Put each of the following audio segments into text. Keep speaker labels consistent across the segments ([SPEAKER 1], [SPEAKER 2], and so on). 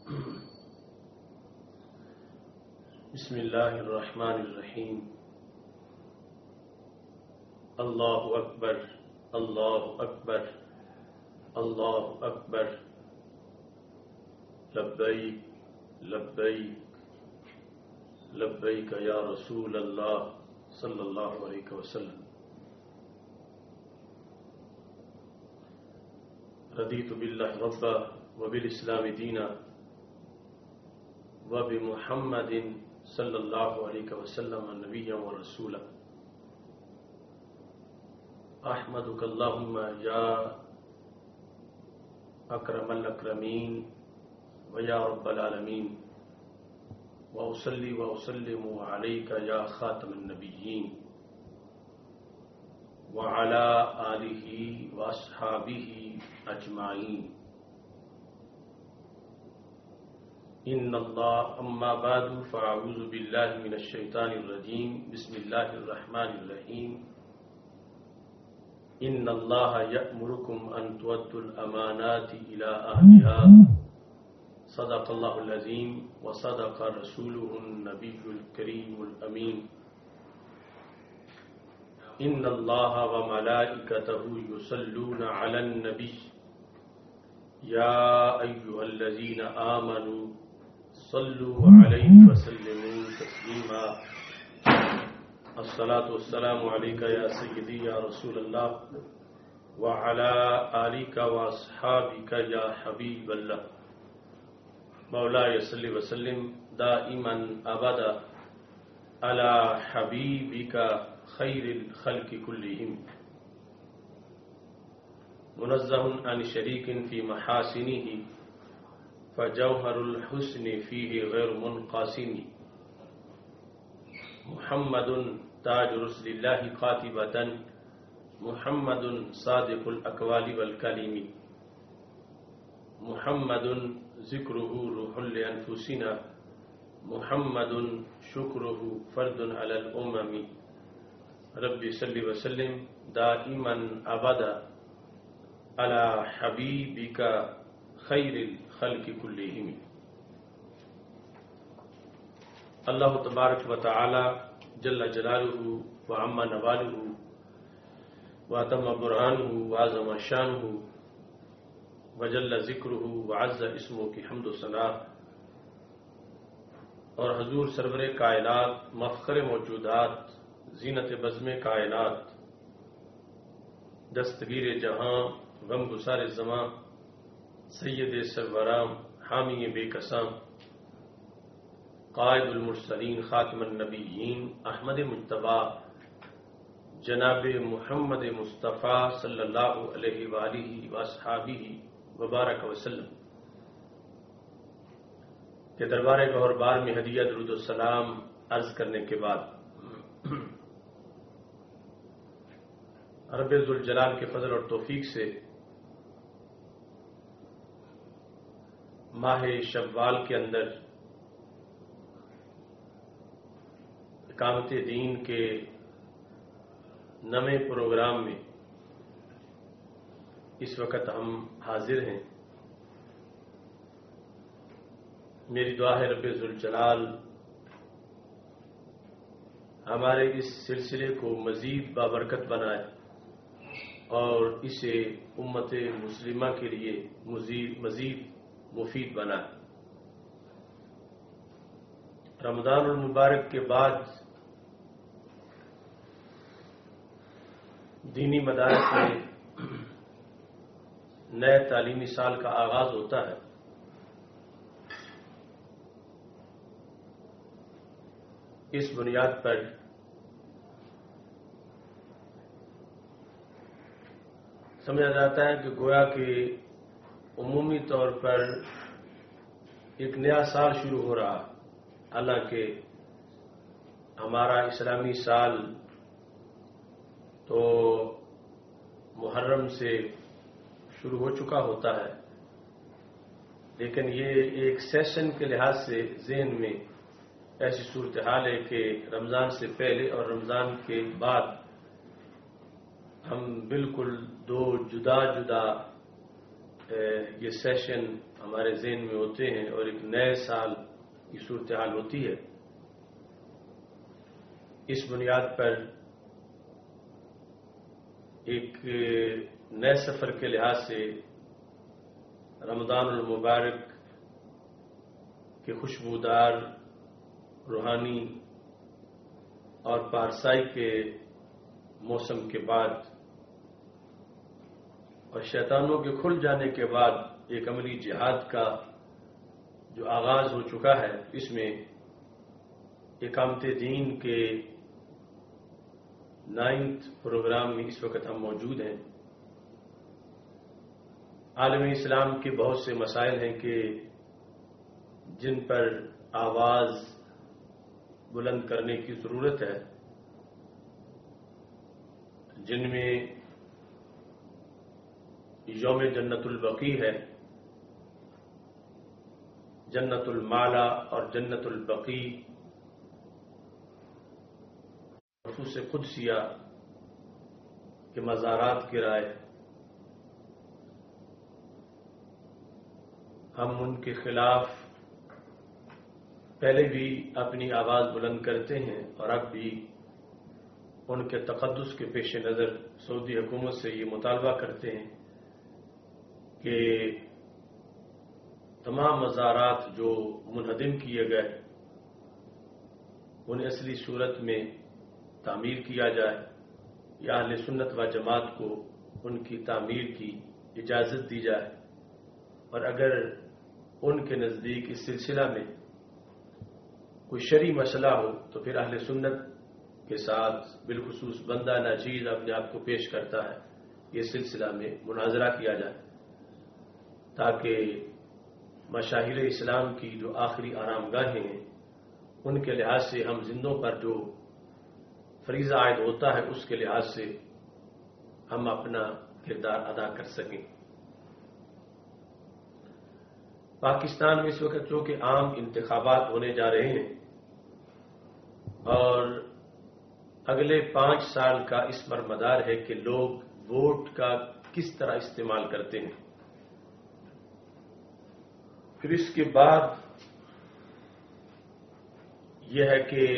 [SPEAKER 1] بسم اللہ الرحمن الرحیم اللہ اکبر اللہ اکبر اللہ اکبر لبیک لبیک لبیک یا رسول اللہ صلی اللہ علیہ وسلم رضیت باللہ ربا وبالاسلام دینا وبمحمد صلی اللہ علیہ وسلم نبیا ورسولا احمدک اللہم یا اکرم الاکرمین ویا رب العالمین واصلی واسلم علیک یا خاتم النبیین وعلی آلہ واصحابہ اجمعین ان اللہ اما بعد فاعوذ باللہ من الشیطان الرجیم بسم اللہ الرحمن الرحیم ان اللہ یأمرکم ان تؤدوا الامانات الى اہلها صدق اللہ العظیم وصدق رسولہ النبی الکریم الامین ان اللہ وملائکتہ یصلون علی النبی یا ایہا الذین آمنوا صلوا علیہ وسلموا تسلیما الصلاة والسلام علیک یا سیدی یا رسول اللہ وعلی آلک واصحابک یا حبیب اللہ مولاي صلی وسلم دائما ابدا علی حبیبک خیر الخلق کلہم منزہ عن شریک فی محاسنہ فجوہر الحسن فیہ غیر منقاسم محمد تاج رسل اللہ قاطبۃ محمد صادق الاقوال والکلم محمد ذکرہ روح لانفسنا محمد شکرہ فرد علی الامم رب صلی وسلم دائما ابدا علی حبیبک خیر الخلق کلہم اللہ تبارک و تعالی جل جلالہ وعم نوالہ واتم برہانہ وعظم شانہ وجل ذکرہ وعز اسمہ کی حمد و ثناء اور حضور سرور کائنات مفخر موجودات زینت بزم کائنات دستگیر جہاں غم گسار زماں سید سرورام حامی بے قسام قائد المرسلین خاتم النبیین احمد مجتبی جناب محمد مصطفیٰ صلی اللہ علیہ وآلہ واصحابہ وبارک وسلم کے دربار گہر بار میں ہدیہ درود و سلام عرض کرنے کے بعد رب ذوالجلال کے فضل اور توفیق سے ماہ شوال کے اندر اقامت دین کے نئے پروگرام میں اس وقت ہم حاضر ہیں. میری دعا ہے رب ذوالجلال ہمارے اس سلسلے کو مزید بابرکت بنائے اور اسے امت مسلمہ کے لیے مزید مفید بنائے. رمضان المبارک کے بعد دینی مدارس میں نئے تعلیمی سال کا آغاز ہوتا ہے. اس بنیاد پر سمجھا جاتا ہے کہ گویا کہ عمومی طور پر ایک نیا سال شروع ہو رہا. حالانکہ ہمارا اسلامی سال تو محرم سے شروع ہو چکا ہوتا ہے، لیکن یہ ایک سیشن کے لحاظ سے ذہن میں ایسی صورتحال ہے کہ رمضان سے پہلے اور رمضان کے بعد ہم بالکل دو جدا جدا یہ سیشن ہمارے ذہن میں ہوتے ہیں اور ایک نئے سال کی صورتحال ہوتی ہے، اس بنیاد پر ایک نئے سفر کے لحاظ سے رمضان المبارک کے خوشبودار، روحانی اور پارسائی کے موسم کے بعد اور شیطانوں کے کھل جانے کے بعد ایک عملی جہاد کا جو آغاز ہو چکا ہے، اس میں اقامت دین کے 9th پروگرام میں اس وقت ہم موجود ہیں۔ عالم اسلام کے بہت سے مسائل ہیں کہ جن پر آواز بلند کرنے کی ضرورت ہے، جن میں یوم جنت البقیع ہے، جنت المالا اور جنت البقیع، نفوس قدسیہ کے مزارات کی رائے، ہم ان کے خلاف پہلے بھی اپنی آواز بلند کرتے ہیں اور اب بھی ان کے تقدس کے پیش نظر سعودی حکومت سے یہ مطالبہ کرتے ہیں کہ تمام مزارات جو منہدم کیے گئے انہیں اصلی صورت میں تعمیر کیا جائے، یا اہل سنت و جماعت کو ان کی تعمیر کی اجازت دی جائے، اور اگر ان کے نزدیک اس سلسلہ میں کوئی شرعی مسئلہ ہو تو پھر اہل سنت کے ساتھ بالخصوص بندہ ناچیز اپنے آپ کو پیش کرتا ہے، یہ سلسلہ میں مناظرہ کیا جائے تاکہ مشاہیر اسلام کی جو آخری آرام گاہیں ہیں ان کے لحاظ سے ہم زندوں پر جو فریضہ عائد ہوتا ہے اس کے لحاظ سے ہم اپنا کردار ادا کر سکیں۔ پاکستان میں اس وقت چونکہ عام انتخابات ہونے جا رہے ہیں اور اگلے 5 سال کا اس پر مدار ہے کہ لوگ ووٹ کا کس طرح استعمال کرتے ہیں، پھر اس کے بعد یہ ہے کہ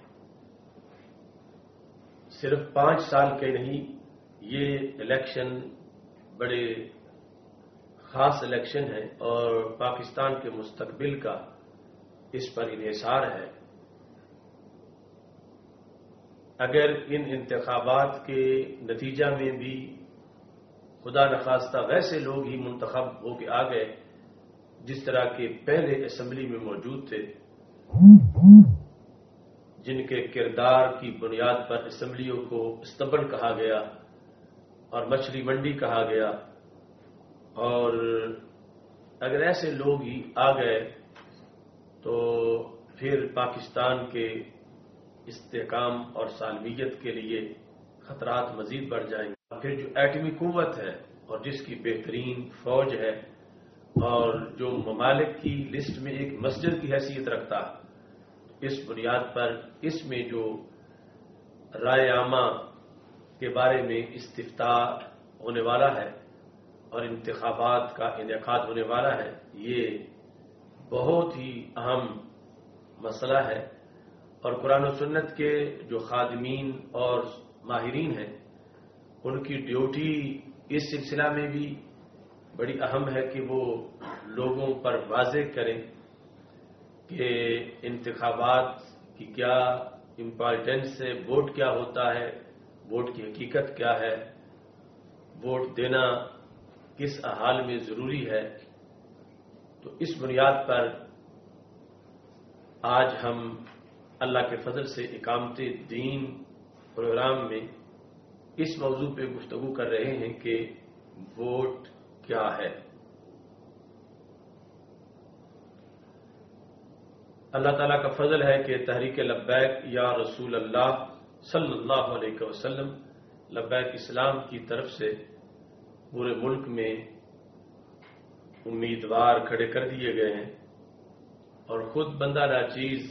[SPEAKER 1] صرف 5 سال کے نہیں، یہ الیکشن بڑے خاص الیکشن ہے اور پاکستان کے مستقبل کا اس پر انحصار ہے۔ اگر ان انتخابات کے نتیجہ میں بھی خدا نخواستہ ویسے لوگ ہی منتخب ہو کے آ گئے جس طرح کے پہلے اسمبلی میں موجود تھے، جن کے کردار کی بنیاد پر اسمبلیوں کو استبل کہا گیا اور مچھلی منڈی کہا گیا، اور اگر ایسے لوگ ہی آ گئے تو پھر پاکستان کے استحکام اور سالمیت کے لیے خطرات مزید بڑھ جائیں گے۔ پھر جو ایٹمی قوت ہے اور جس کی بہترین فوج ہے اور جو ممالک کی لسٹ میں ایک مسجد کی حیثیت رکھتا، اس بنیاد پر اس میں جو رائے عامہ کے بارے میں استفتاء ہونے والا ہے اور انتخابات کا انعقاد ہونے والا ہے، یہ بہت ہی اہم مسئلہ ہے، اور قرآن و سنت کے جو خادمین اور ماہرین ہیں ان کی ڈیوٹی اس سلسلہ میں بھی بڑی اہم ہے کہ وہ لوگوں پر واضح کریں کہ انتخابات کی کیا امپارٹنس ہے، ووٹ کیا ہوتا ہے، ووٹ کی حقیقت کیا ہے، ووٹ دینا کس حال میں ضروری ہے۔ تو اس بنیاد پر آج ہم اللہ کے فضل سے اقامت دین پروگرام میں اس موضوع پہ گفتگو کر رہے ہیں کہ ووٹ کیا ہے۔ اللہ تعالیٰ کا فضل ہے کہ تحریک لبیک یا رسول اللہ صلی اللہ علیہ وسلم لبیک اسلام کی طرف سے پورے ملک میں امیدوار کھڑے کر دیے گئے ہیں، اور خود بندہ ناچیز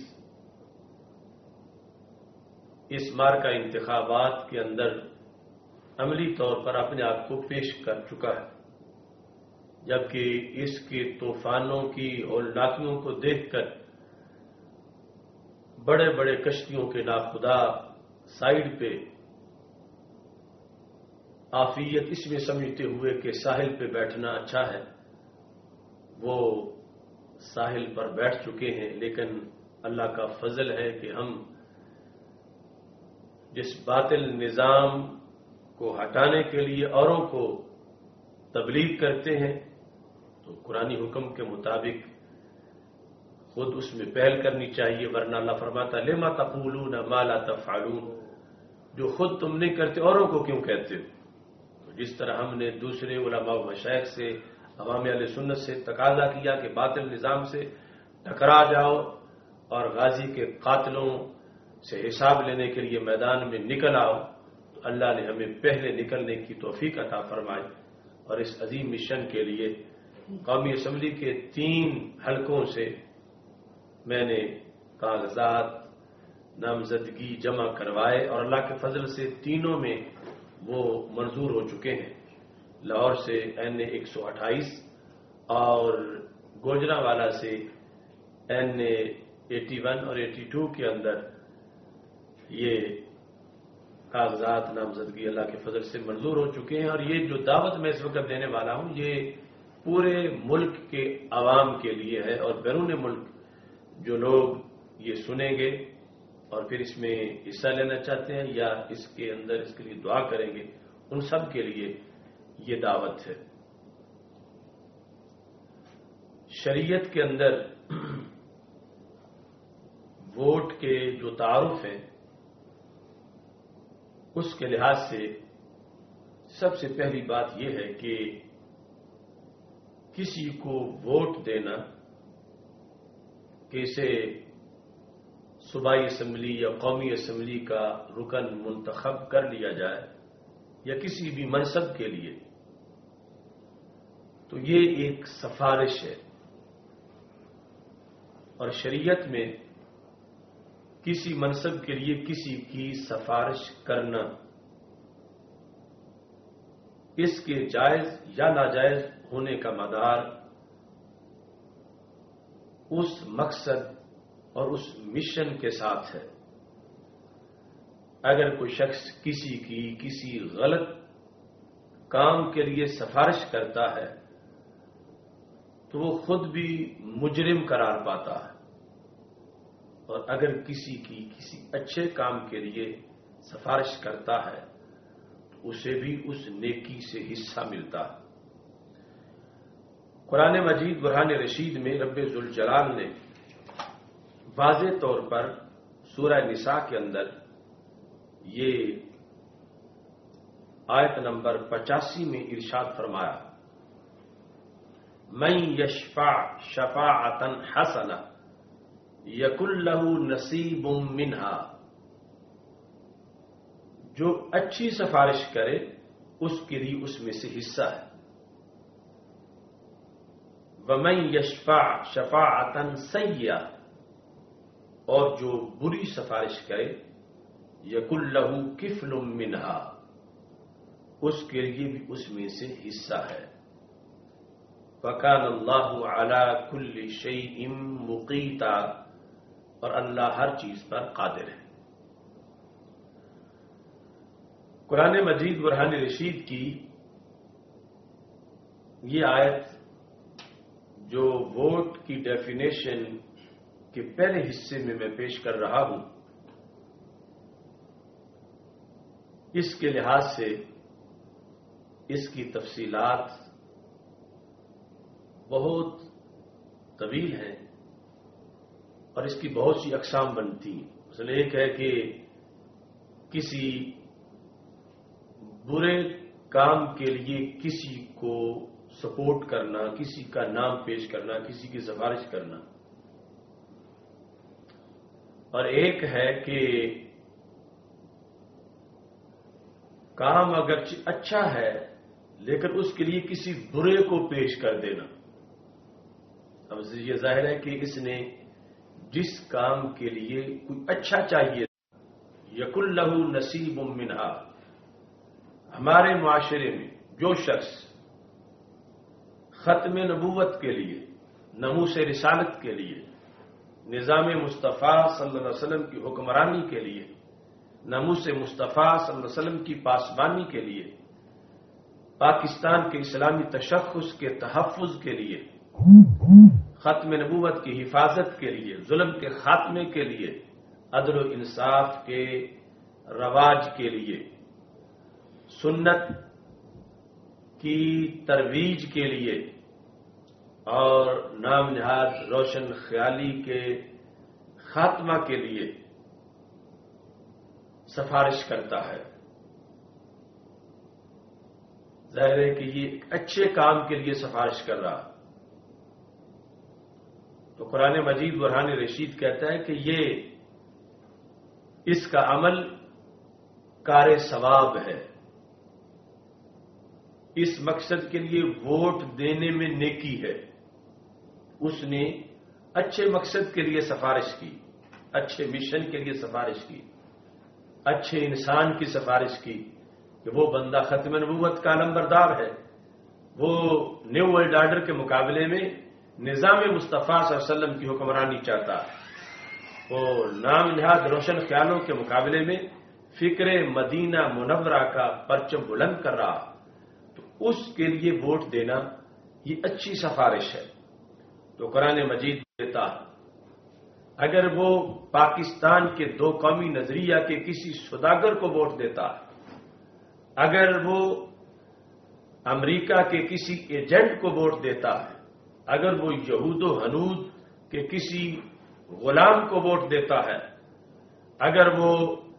[SPEAKER 1] اس مارکہ انتخابات کے اندر عملی طور پر اپنے آپ کو پیش کر چکا ہے۔ جبکہ اس کے طوفانوں کی ہولناکیوں کو دیکھ کر بڑے بڑے کشتیوں کے ناخدا سائڈ پہ عافیت اس میں سمجھتے ہوئے کہ ساحل پہ بیٹھنا اچھا ہے، وہ ساحل پر بیٹھ چکے ہیں، لیکن اللہ کا فضل ہے کہ ہم جس باطل نظام کو ہٹانے کے لیے اوروں کو تبلیغ کرتے ہیں تو قرآنی حکم کے مطابق خود اس میں پہل کرنی چاہیے، ورنہ اللہ فرماتا لما تقولون ما لا تفعلون، جو خود تم نہیں کرتے اوروں کو کیوں کہتے ہو؟ تو جس طرح ہم نے دوسرے علماء و مشائخ سے، عوام اہل سنت سے تقاضا کیا کہ باطل نظام سے ٹکرا جاؤ اور غازی کے قاتلوں سے حساب لینے کے لیے میدان میں نکل آؤ، تو اللہ نے ہمیں پہلے نکلنے کی توفیق عطا فرمائی، اور اس عظیم مشن کے لیے قومی اسمبلی کے 3 حلقوں سے میں نے کاغذات نامزدگی جمع کروائے، اور اللہ کے فضل سے تینوں میں وہ منظور ہو چکے ہیں۔ لاہور سے NA 128 اور گوجرانوالا سے NA 81 اور 82 کے اندر یہ کاغذات نامزدگی اللہ کے فضل سے منظور ہو چکے ہیں، اور یہ جو دعوت میں اس وقت دینے والا ہوں یہ پورے ملک کے عوام کے لیے ہے، اور بیرون ملک جو لوگ یہ سنیں گے اور پھر اس میں حصہ لینا چاہتے ہیں یا اس کے اندر اس کے لیے دعا کریں گے، ان سب کے لیے یہ دعوت ہے۔ شریعت کے اندر ووٹ کے جو تعارف ہیں اس کے لحاظ سے سب سے پہلی بات یہ ہے کہ کسی کو ووٹ دینا کہ اسے صوبائی اسمبلی یا قومی اسمبلی کا رکن منتخب کر لیا جائے یا کسی بھی منصب کے لیے، تو یہ ایک سفارش ہے، اور شریعت میں کسی منصب کے لیے کسی کی سفارش کرنا اس کے جائز یا ناجائز ہونے کا مدار اس مقصد اور اس مشن کے ساتھ ہے۔ اگر کوئی شخص کسی کی کسی غلط کام کے لیے سفارش کرتا ہے تو وہ خود بھی مجرم قرار پاتا ہے، اور اگر کسی کی کسی اچھے کام کے لیے سفارش کرتا ہے تو اسے بھی اس نیکی سے حصہ ملتا ہے۔ قرآن مجید برہان رشید میں رب ذوالجلال نے واضح طور پر سورہ نساء کے اندر یہ آیت نمبر 85 میں ارشاد فرمایا، من یشفع شفاعۃ حسنہ یکن لہ نصیب منہا، جو اچھی سفارش کرے اس کے لیے اس میں سے حصہ ہے، ومن یشفع شفاعۃ سیئہ، اور جو بری سفارش کرے یکن لہ کفل منہا، اس کے لیے بھی اس میں سے حصہ ہے۔ وَكَانَ اللَّهُ عَلَى كُلِّ شَيْءٍ مُقِیتًا، اور اللہ ہر چیز پر قادر ہے۔ قرآن مجید برہان رشید کی یہ آیت جو ووٹ کی ڈیفینیشن کے پہلے حصے میں پیش کر رہا ہوں، اس کے لحاظ سے اس کی تفصیلات بہت طویل ہیں اور اس کی بہت سی اقسام بنتی ہیں۔ مثلا ایک ہے کہ کسی برے کام کے لیے کسی کو سپورٹ کرنا، کسی کا نام پیش کرنا، کسی کی سفارش کرنا، اور ایک ہے کہ کام اگرچہ اچھا ہے لیکن اس کے لیے کسی برے کو پیش کر دینا۔ اب یہ ظاہر ہے کہ اس نے جس کام کے لیے کوئی اچھا چاہیے، یکن لہ نصیب منہا، ہمارے معاشرے میں جو شخص ختم نبوت کے لیے، ناموس رسالت کے لیے، نظام مصطفیٰ صلی اللہ علیہ وسلم کی حکمرانی کے لیے، ناموس مصطفیٰ صلی اللہ علیہ وسلم کی پاسبانی کے لیے، پاکستان کے اسلامی تشخص کے تحفظ کے لیے، ختم نبوت کی حفاظت کے لیے، ظلم کے خاتمے کے لیے، عدل و انصاف کے رواج کے لیے، سنت کی ترویج کے لیے اور نام نہاد روشن خیالی کے خاتمہ کے لیے سفارش کرتا ہے۔ ظاہر ہے کہ یہ ایک اچھے کام کے لیے سفارش کر رہا۔ تو قرآن مجید برہان رشید کہتا ہے کہ یہ اس کا عمل کار ثواب ہے، اس مقصد کے لیے ووٹ دینے میں نیکی ہے۔ اس نے اچھے مقصد کے لیے سفارش کی، اچھے مشن کے لیے سفارش کی، اچھے انسان کی سفارش کی کہ وہ بندہ ختم نبوت کا نمبردار ہے، وہ نیو ورلڈ آرڈر کے مقابلے میں نظام مصطفیٰ صلی اللہ علیہ وسلم کی حکمرانی چاہتا ہے، وہ نام نہاد روشن خیالوں کے مقابلے میں فکر مدینہ منورہ کا پرچم بلند کر رہا، تو اس کے لیے ووٹ دینا یہ اچھی سفارش ہے۔ تو قرآن مجید دیتا ہے اگر وہ پاکستان کے دو قومی نظریہ کے کسی سوداگر کو ووٹ دیتا ہے، اگر وہ امریکہ کے کسی ایجنٹ کو ووٹ دیتا ہے، اگر وہ یہود و ہنود کے کسی غلام کو ووٹ دیتا ہے، اگر وہ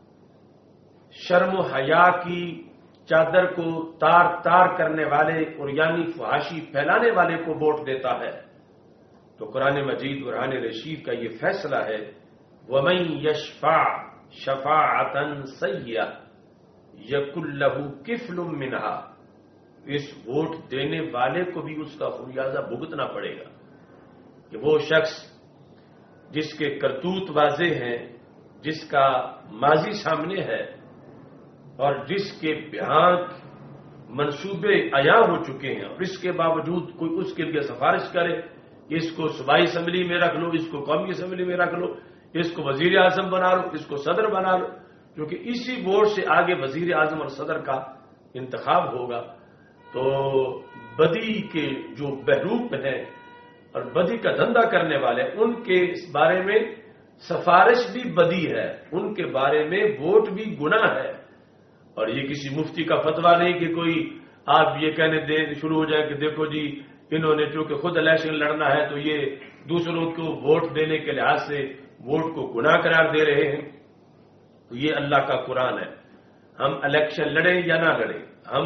[SPEAKER 1] شرم و حیا کی چادر کو تار تار کرنے والے عریانی فحاشی پھیلانے والے کو ووٹ دیتا ہے، تو قرآن مجید برہان رشید کا یہ فیصلہ ہے وَمَن يَشْفَعْ شَفَاعَةً سَيِّئَةً يَكُن لَّهُ كِفْلٌ مِّنْهَا، اس ووٹ دینے والے کو بھی اس کا خمیازہ بھگتنا پڑے گا کہ وہ شخص جس کے کرتوت واضح ہیں، جس کا ماضی سامنے ہے اور جس کے بیان منصوبے عیاں ہو چکے ہیں، اور اس کے باوجود کوئی اس کے لیے سفارش کرے کہ اس کو صوبائی اسمبلی میں رکھ لو، اس کو قومی اسمبلی میں رکھ لو، اس کو وزیر اعظم بنا لو، اس کو صدر بنا لو، کیونکہ اسی ووٹ سے آگے وزیر اعظم اور صدر کا انتخاب ہوگا، تو بدی کے جو بہروپ ہیں اور بدی کا دھندا کرنے والے ان کے اس بارے میں سفارش بھی بدی ہے، ان کے بارے میں ووٹ بھی گناہ ہے۔ اور یہ کسی مفتی کا فتویٰ نہیں کہ کوئی آپ یہ کہنے شروع ہو جائے کہ دیکھو جی انہوں نے چونکہ خود الیکشن لڑنا ہے تو یہ دوسروں کو ووٹ دینے کے لحاظ سے ووٹ کو گناہ قرار دے رہے ہیں۔ تو یہ اللہ کا قرآن ہے، ہم الیکشن لڑیں یا نہ لڑیں، ہم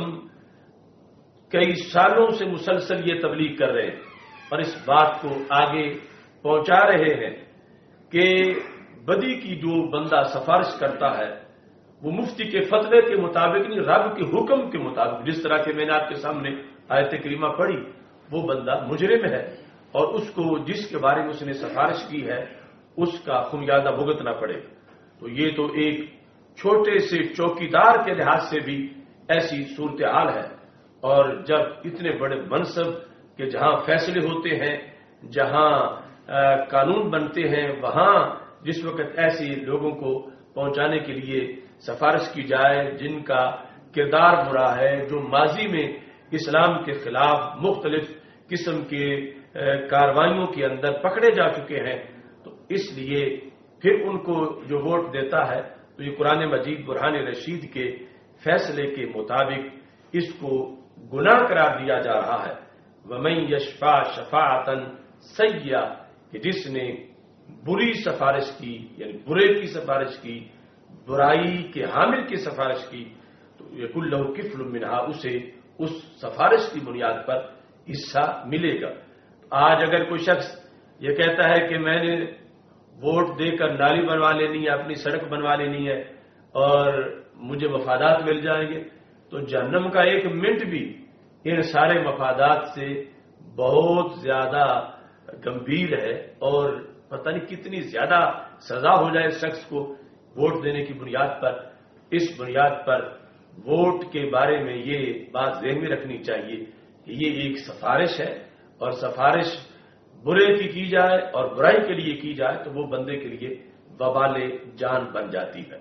[SPEAKER 1] کئی سالوں سے مسلسل یہ تبلیغ کر رہے ہیں اور اس بات کو آگے پہنچا رہے ہیں کہ بدی کی جو بندہ سفارش کرتا ہے وہ مفتی کے فتوے کے مطابق نہیں، رب کے حکم کے مطابق، جس طرح کہ میں نے آپ کے سامنے آیت کریمہ پڑھی، وہ بندہ مجرم ہے اور اس کو جس کے بارے میں اس نے سفارش کی ہے اس کا خمیازہ بھگتنا پڑے گا۔ تو یہ تو ایک چھوٹے سے چوکیدار کے لحاظ سے بھی ایسی صورتحال ہے، اور جب اتنے بڑے منصب کے جہاں فیصلے ہوتے ہیں، جہاں قانون بنتے ہیں، وہاں جس وقت ایسے لوگوں کو پہنچانے کے لیے سفارش کی جائے جن کا کردار برا ہے، جو ماضی میں اسلام کے خلاف مختلف قسم کے کارروائیوں کے اندر پکڑے جا چکے ہیں، تو اس لیے پھر ان کو جو ووٹ دیتا ہے تو یہ قرآن مجید برہان رشید کے فیصلے کے مطابق اس کو گناہ قرار دیا جا رہا ہے۔ وَمَن يَشْفَعْ شَفَاعَةً سَيِّئَةً، کہ جس نے بری سفارش کی، یعنی برے کی سفارش کی، برائی کے حامل کی سفارش کی، تو يَكُن لَّهُ كِفْلٌ مِّنْهَا، اسے اس سفارش کی بنیاد پر حصہ ملے گا۔ آج اگر کوئی شخص یہ کہتا ہے کہ میں نے ووٹ دے کر نالی بنوا لینی ہے، اپنی سڑک بنوا لینی ہے اور مجھے مفادات مل جائیں گے، تو جہنم کا ایک منٹ بھی ان سارے مفادات سے بہت زیادہ گمبھیر ہے، اور پتہ نہیں کتنی زیادہ سزا ہو جائے اس شخص کو ووٹ دینے کی بنیاد پر۔ اس بنیاد پر ووٹ کے بارے میں یہ بات ذہن میں رکھنی چاہیے یہ ایک سفارش ہے، اور سفارش برے کی جائے اور برائی کے لیے کی جائے تو وہ بندے کے لیے وبال جان بن جاتی ہے۔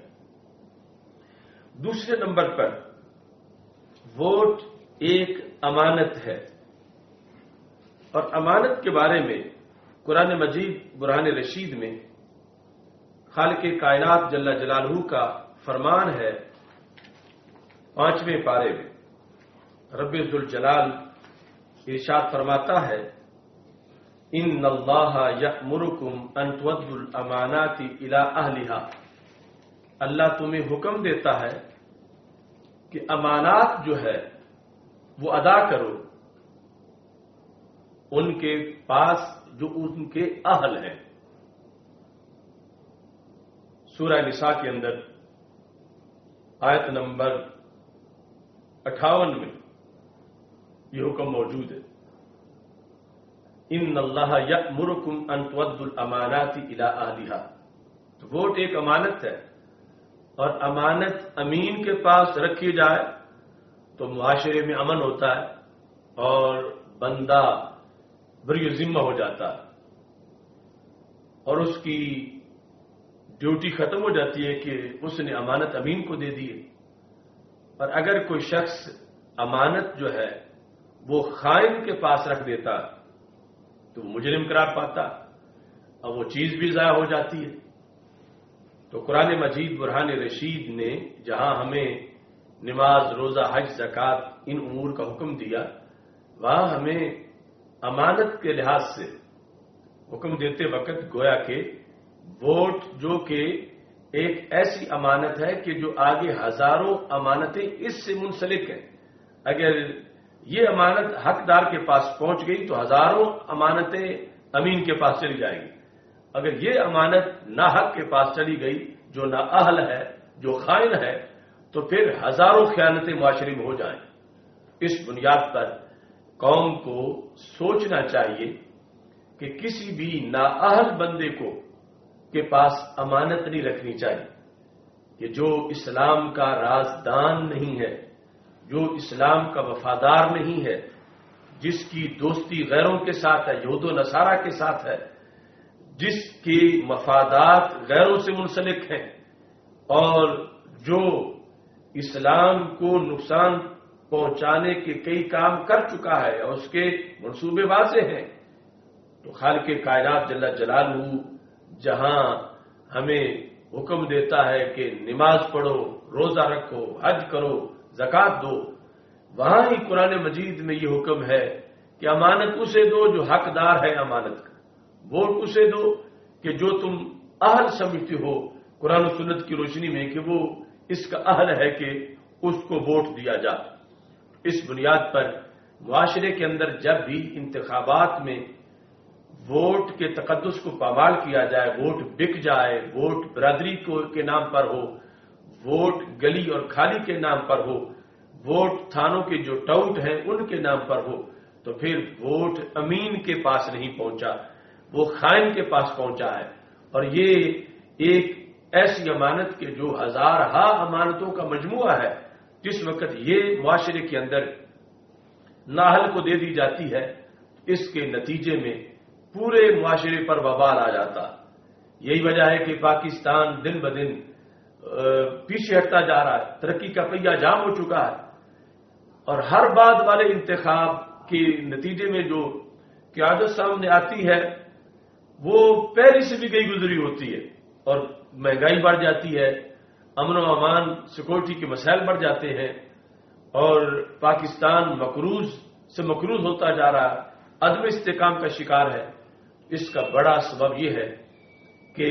[SPEAKER 1] دوسرے نمبر پر ووٹ ایک امانت ہے، اور امانت کے بارے میں قرآن مجید برہان رشید میں خالق کائنات جل جلالہ کا فرمان ہے 5ویں پارے میں رب ذوالجلال ارشاد فرماتا ہے ان اللہ یأمرکم ان تؤدوا الامانات الی اہلہا، اللہ تمہیں حکم دیتا ہے کہ امانات جو ہے وہ ادا کرو ان کے پاس جو ان کے اہل ہیں۔ سورہ نساء کے اندر آیت نمبر 58 میں یہ حکم موجود ہے، ان اللہ یأمرکم ان تؤدوا الامانات الی اہلہا۔ تو ووٹ ایک امانت ہے، اور امانت امین کے پاس رکھی جائے تو معاشرے میں امن ہوتا ہے اور بندہ بری ذمہ ہو جاتا ہے، اور اس کی ڈیوٹی ختم ہو جاتی ہے کہ اس نے امانت امین کو دے دی ہے۔ اور اگر کوئی شخص امانت جو ہے وہ خائن کے پاس رکھ دیتا تو وہ مجرم قرار پاتا، اور وہ چیز بھی ضائع ہو جاتی ہے۔ تو قرآن مجید برہان رشید نے جہاں ہمیں نماز، روزہ، حج، زکوٰۃ ان امور کا حکم دیا، وہاں ہمیں امانت کے لحاظ سے حکم دیتے وقت گویا کہ ووٹ جو کہ ایک ایسی امانت ہے کہ جو آگے ہزاروں امانتیں اس سے منسلک ہیں، اگر یہ امانت حقدار کے پاس پہنچ گئی تو ہزاروں امانتیں امین کے پاس چلی جائیں گی، اگر یہ امانت ناحق کے پاس چلی گئی جو نااہل ہے، جو خائن ہے، تو پھر ہزاروں خیانتیں معاشرے میں ہو جائیں۔ اس بنیاد پر قوم کو سوچنا چاہیے کہ کسی بھی نااہل بندے کے پاس امانت نہیں رکھنی چاہیے، کہ جو اسلام کا رازدان نہیں ہے، جو اسلام کا وفادار نہیں ہے، جس کی دوستی غیروں کے ساتھ ہے، یہود و نصارہ کے ساتھ ہے، جس کے مفادات غیروں سے منسلک ہیں، اور جو اسلام کو نقصان پہنچانے کے کئی کام کر چکا ہے اور اس کے منصوبے واضح ہیں، تو خالق کائنات جل جلالہ جہاں ہمیں حکم دیتا ہے کہ نماز پڑھو، روزہ رکھو، حج کرو، زکوٰۃ دو، وہاں ہی قرآن مجید میں یہ حکم ہے کہ امانت اسے دو جو حقدار ہے امانت کا، ووٹ اسے دو کہ جو تم اہل سمجھتے ہو قرآن و سنت کی روشنی میں کہ وہ اس کا اہل ہے کہ اس کو ووٹ دیا جائے۔ اس بنیاد پر معاشرے کے اندر جب بھی انتخابات میں ووٹ کے تقدس کو پامال کیا جائے، ووٹ بک جائے، ووٹ برادری کے نام پر ہو، ووٹ گلی اور کھالی کے نام پر ہو، ووٹ تھانوں کے جو ٹاؤٹ ہیں ان کے نام پر ہو، تو پھر ووٹ امین کے پاس نہیں پہنچا، وہ خائن کے پاس پہنچا ہے۔ اور یہ ایک ایسی امانت کے جو ہزارہا امانتوں کا مجموعہ ہے، جس وقت یہ معاشرے کے اندر نااہل کو دے دی جاتی ہے، اس کے نتیجے میں پورے معاشرے پر وبال آ جاتا۔ یہی وجہ ہے کہ پاکستان دن بدن پیچھے ہٹتا جا رہا ہے، ترقی کا پہیہ جام ہو چکا ہے، اور ہر بعد والے انتخاب کے نتیجے میں جو قیادت سامنے آتی ہے وہ پہلے سے بھی گئی گزری ہوتی ہے، اور مہنگائی بڑھ جاتی ہے، امن و امان، سیکورٹی کے مسائل بڑھ جاتے ہیں، اور پاکستان مقروض سے مقروض ہوتا جا رہا ہے، عدم استحکام کا شکار ہے۔ اس کا بڑا سبب یہ ہے کہ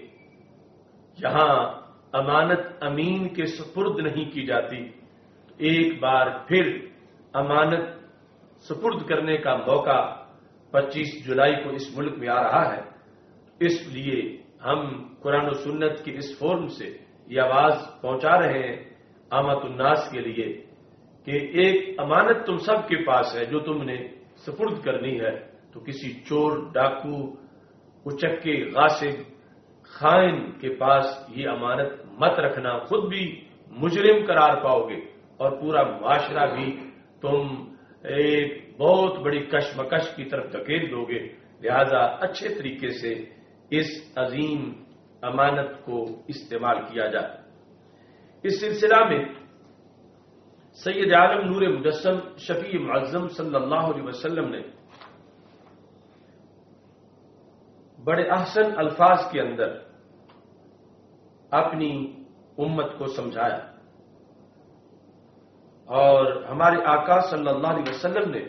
[SPEAKER 1] یہاں امانت امین کے سپرد نہیں کی جاتی۔ ایک بار پھر امانت سپرد کرنے کا موقع 25 جولائی کو اس ملک میں آ رہا ہے، اس لیے ہم قرآن و سنت کی اس فورم سے یہ آواز پہنچا رہے ہیں عامت الناس کے لیے کہ ایک امانت تم سب کے پاس ہے جو تم نے سپرد کرنی ہے، تو کسی چور، ڈاکو، اچکے، غاصب، خائن کے پاس یہ امانت مت رکھنا، خود بھی مجرم قرار پاؤ گے اور پورا معاشرہ بھی تم ایک بہت بڑی کشمکش کی طرف دھکیل دو گے، لہذا اچھے طریقے سے اس عظیم امانت کو استعمال کیا جائے۔ اس سلسلہ میں سید عالم نور مجسم شفیع معظم صلی اللہ علیہ وسلم نے بڑے احسن الفاظ کے اندر اپنی امت کو سمجھایا، اور ہمارے آقا صلی اللہ علیہ وسلم نے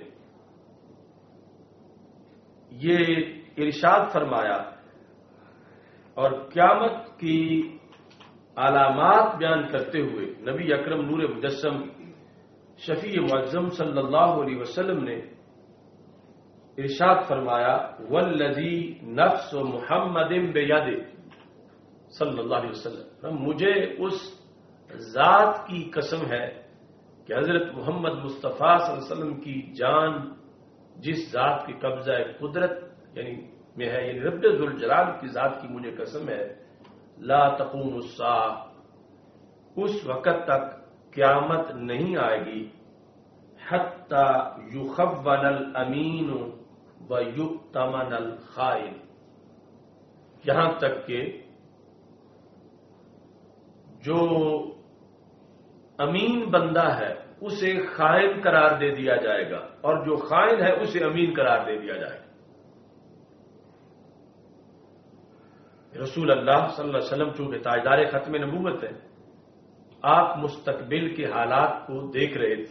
[SPEAKER 1] یہ ارشاد فرمایا اور قیامت کی علامات بیان کرتے ہوئے نبی اکرم نور مجسم شفیع معظم صلی اللہ علیہ وسلم نے ارشاد فرمایا، والذی نفس محمد بیدہ صلی اللہ علیہ وسلم، مجھے اس ذات کی قسم ہے کہ حضرت محمد مصطفیٰ صلی اللہ علیہ وسلم کی جان جس ذات کی قبضہ قدرت میں ہے، یعنی رب ذوالجلال کی ذات کی مجھے قسم ہے، لا تقوم الساعہ، اس وقت تک قیامت نہیں آئے گی، حتی یخون الامین ویؤتمن الخائن، یہاں تک کہ جو امین بندہ ہے اسے خائن قرار دے دیا جائے گا، اور جو خائن ہے اسے امین قرار دے دیا جائے گا۔ رسول اللہ صلی اللہ علیہ وسلم چونکہ تاجدار ختم نبوت ہے، آپ مستقبل کے حالات کو دیکھ رہے تھے۔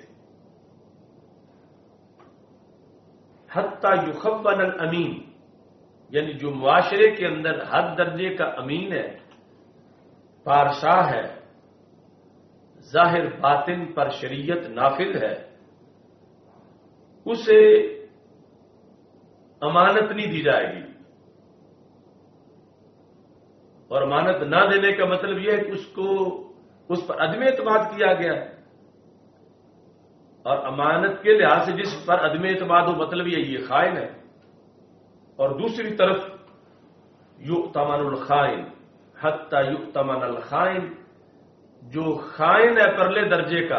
[SPEAKER 1] حتی یخون الامین، یعنی جو معاشرے کے اندر ہر درجے کا امین ہے، پارشاہ ہے، ظاہر باطن پر شریعت نافذ ہے، اسے امانت نہیں دی جائے گی۔ اور امانت نہ دینے کا مطلب یہ ہے کہ اس پر عدم اعتماد کیا گیا ہے، اور امانت کے لحاظ سے جس پر عدم اعتماد ہو مطلب یہ خائن ہے۔ اور دوسری طرف یؤتمن الخائن، حتی یؤتمن الخائن، جو خائن ہے پرلے درجے کا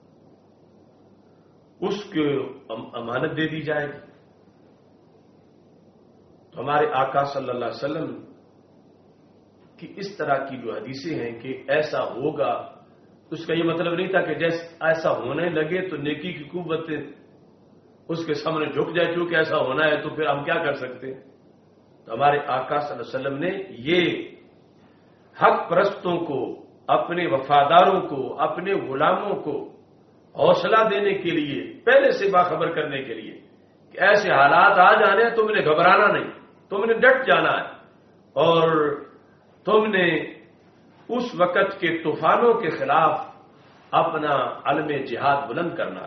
[SPEAKER 1] اس کو امانت دے دی جائے گی۔ تو ہمارے آقا صلی اللہ علیہ وسلم کی اس طرح کی جو حدیثیں ہیں کہ ایسا ہوگا، اس کا یہ مطلب نہیں تھا کہ جیسے ایسا ہونے لگے تو نیکی کی قوت اس کے سامنے جھک جائے، چونکہ ایسا ہونا ہے تو پھر ہم کیا کر سکتے ہیں۔ تو ہمارے آقا صلی اللہ علیہ وسلم نے یہ حق پرستوں کو، اپنے وفاداروں کو، اپنے غلاموں کو حوصلہ دینے کے لیے، پہلے سے باخبر کرنے کے لیے کہ ایسے حالات آ جانے ہیں، تم نے گھبرانا نہیں، تم نے ڈٹ جانا ہے، اور تم نے اس وقت کے طوفانوں کے خلاف اپنا علم جہاد بلند کرنا۔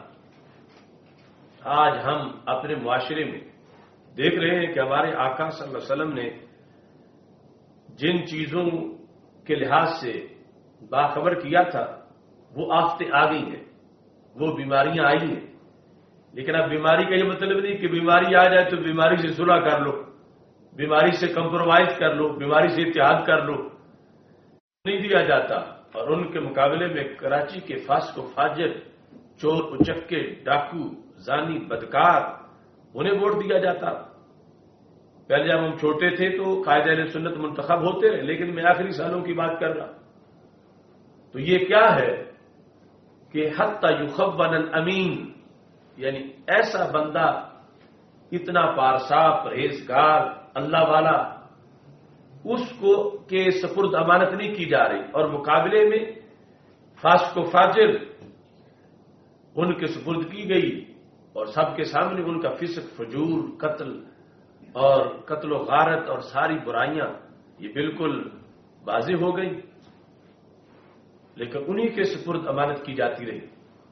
[SPEAKER 1] آج ہم اپنے معاشرے میں دیکھ رہے ہیں کہ ہمارے آقا صلی اللہ علیہ وسلم نے جن چیزوں کے لحاظ سے باخبر کیا تھا وہ آفتیں آ گئی ہیں، وہ بیماریاں آئی ہیں، لیکن اب بیماری کا یہ مطلب نہیں کہ بیماری آ جائے تو بیماری سے صلح کر لو، بیماری سے کمپرومائز کر لو، بیماری سے اتحاد کر لو، نہیں دیا جاتا۔ اور ان کے مقابلے میں کراچی کے فاسق و فاجر، چور اچکے، ڈاکو، زانی، بدکار، انہیں ووٹ دیا جاتا۔ پہلے جب ہم چھوٹے تھے تو قائد اہل سنت منتخب ہوتے رہے، لیکن میں آخری سالوں کی بات کر رہا۔ تو یہ کیا ہے کہ حتی یخون الامین، یعنی ایسا بندہ اتنا پارسا، پرہیزگار، اللہ والا، اس کو کے سپرد امانت نہیں کی جا رہی، اور مقابلے میں فاسق و فاجر ان کے سپرد کی گئی، اور سب کے سامنے ان کا فسق، فجور، قتل و غارت اور ساری برائیاں یہ بالکل واضح ہو گئی، لیکن انہی کے سپرد امانت کی جاتی رہی۔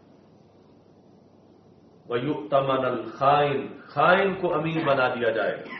[SPEAKER 1] وَيُؤْتَمَنَ الْخَائِنُ، خائن کو امین بنا دیا جائے گا۔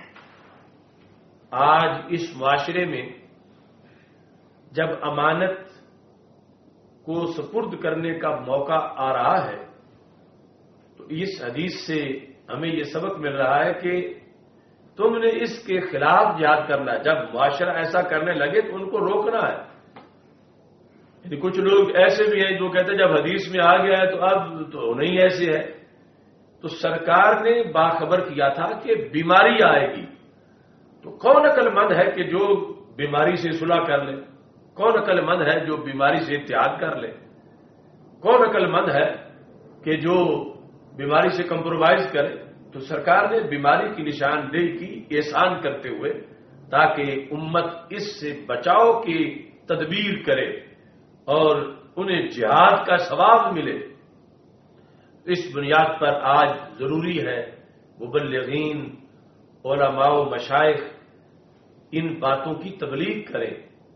[SPEAKER 1] آج اس معاشرے میں جب امانت کو سپرد کرنے کا موقع آ رہا ہے تو اس حدیث سے ہمیں یہ سبق مل رہا ہے کہ تم نے اس کے خلاف جہاد کرنا ہے۔ جب معاشرہ ایسا کرنے لگے تو ان کو روکنا ہے۔ یعنی کچھ لوگ ایسے بھی ہیں جو کہتے ہیں جب حدیث میں آ گیا ہے تو اب تو نہیں ایسے ہے، تو سرکار نے باخبر کیا تھا کہ بیماری آئے گی، تو کون عقل مند ہے کہ جو بیماری سے صلح کر لے؟ کون عقل مند ہے جو بیماری سے اتحاد کر لے؟ کون عقل مند ہے کہ جو بیماری سے کمپرومائز کرے؟ تو سرکار نے بیماری کی نشاندہی کی احسان کرتے ہوئے، تاکہ امت اس سے بچاؤ کی تدبیر کرے اور انہیں جہاد کا ثواب ملے۔ اس بنیاد پر آج ضروری ہے مبلغین، علماء و مشائخ ان باتوں کی تبلیغ کریں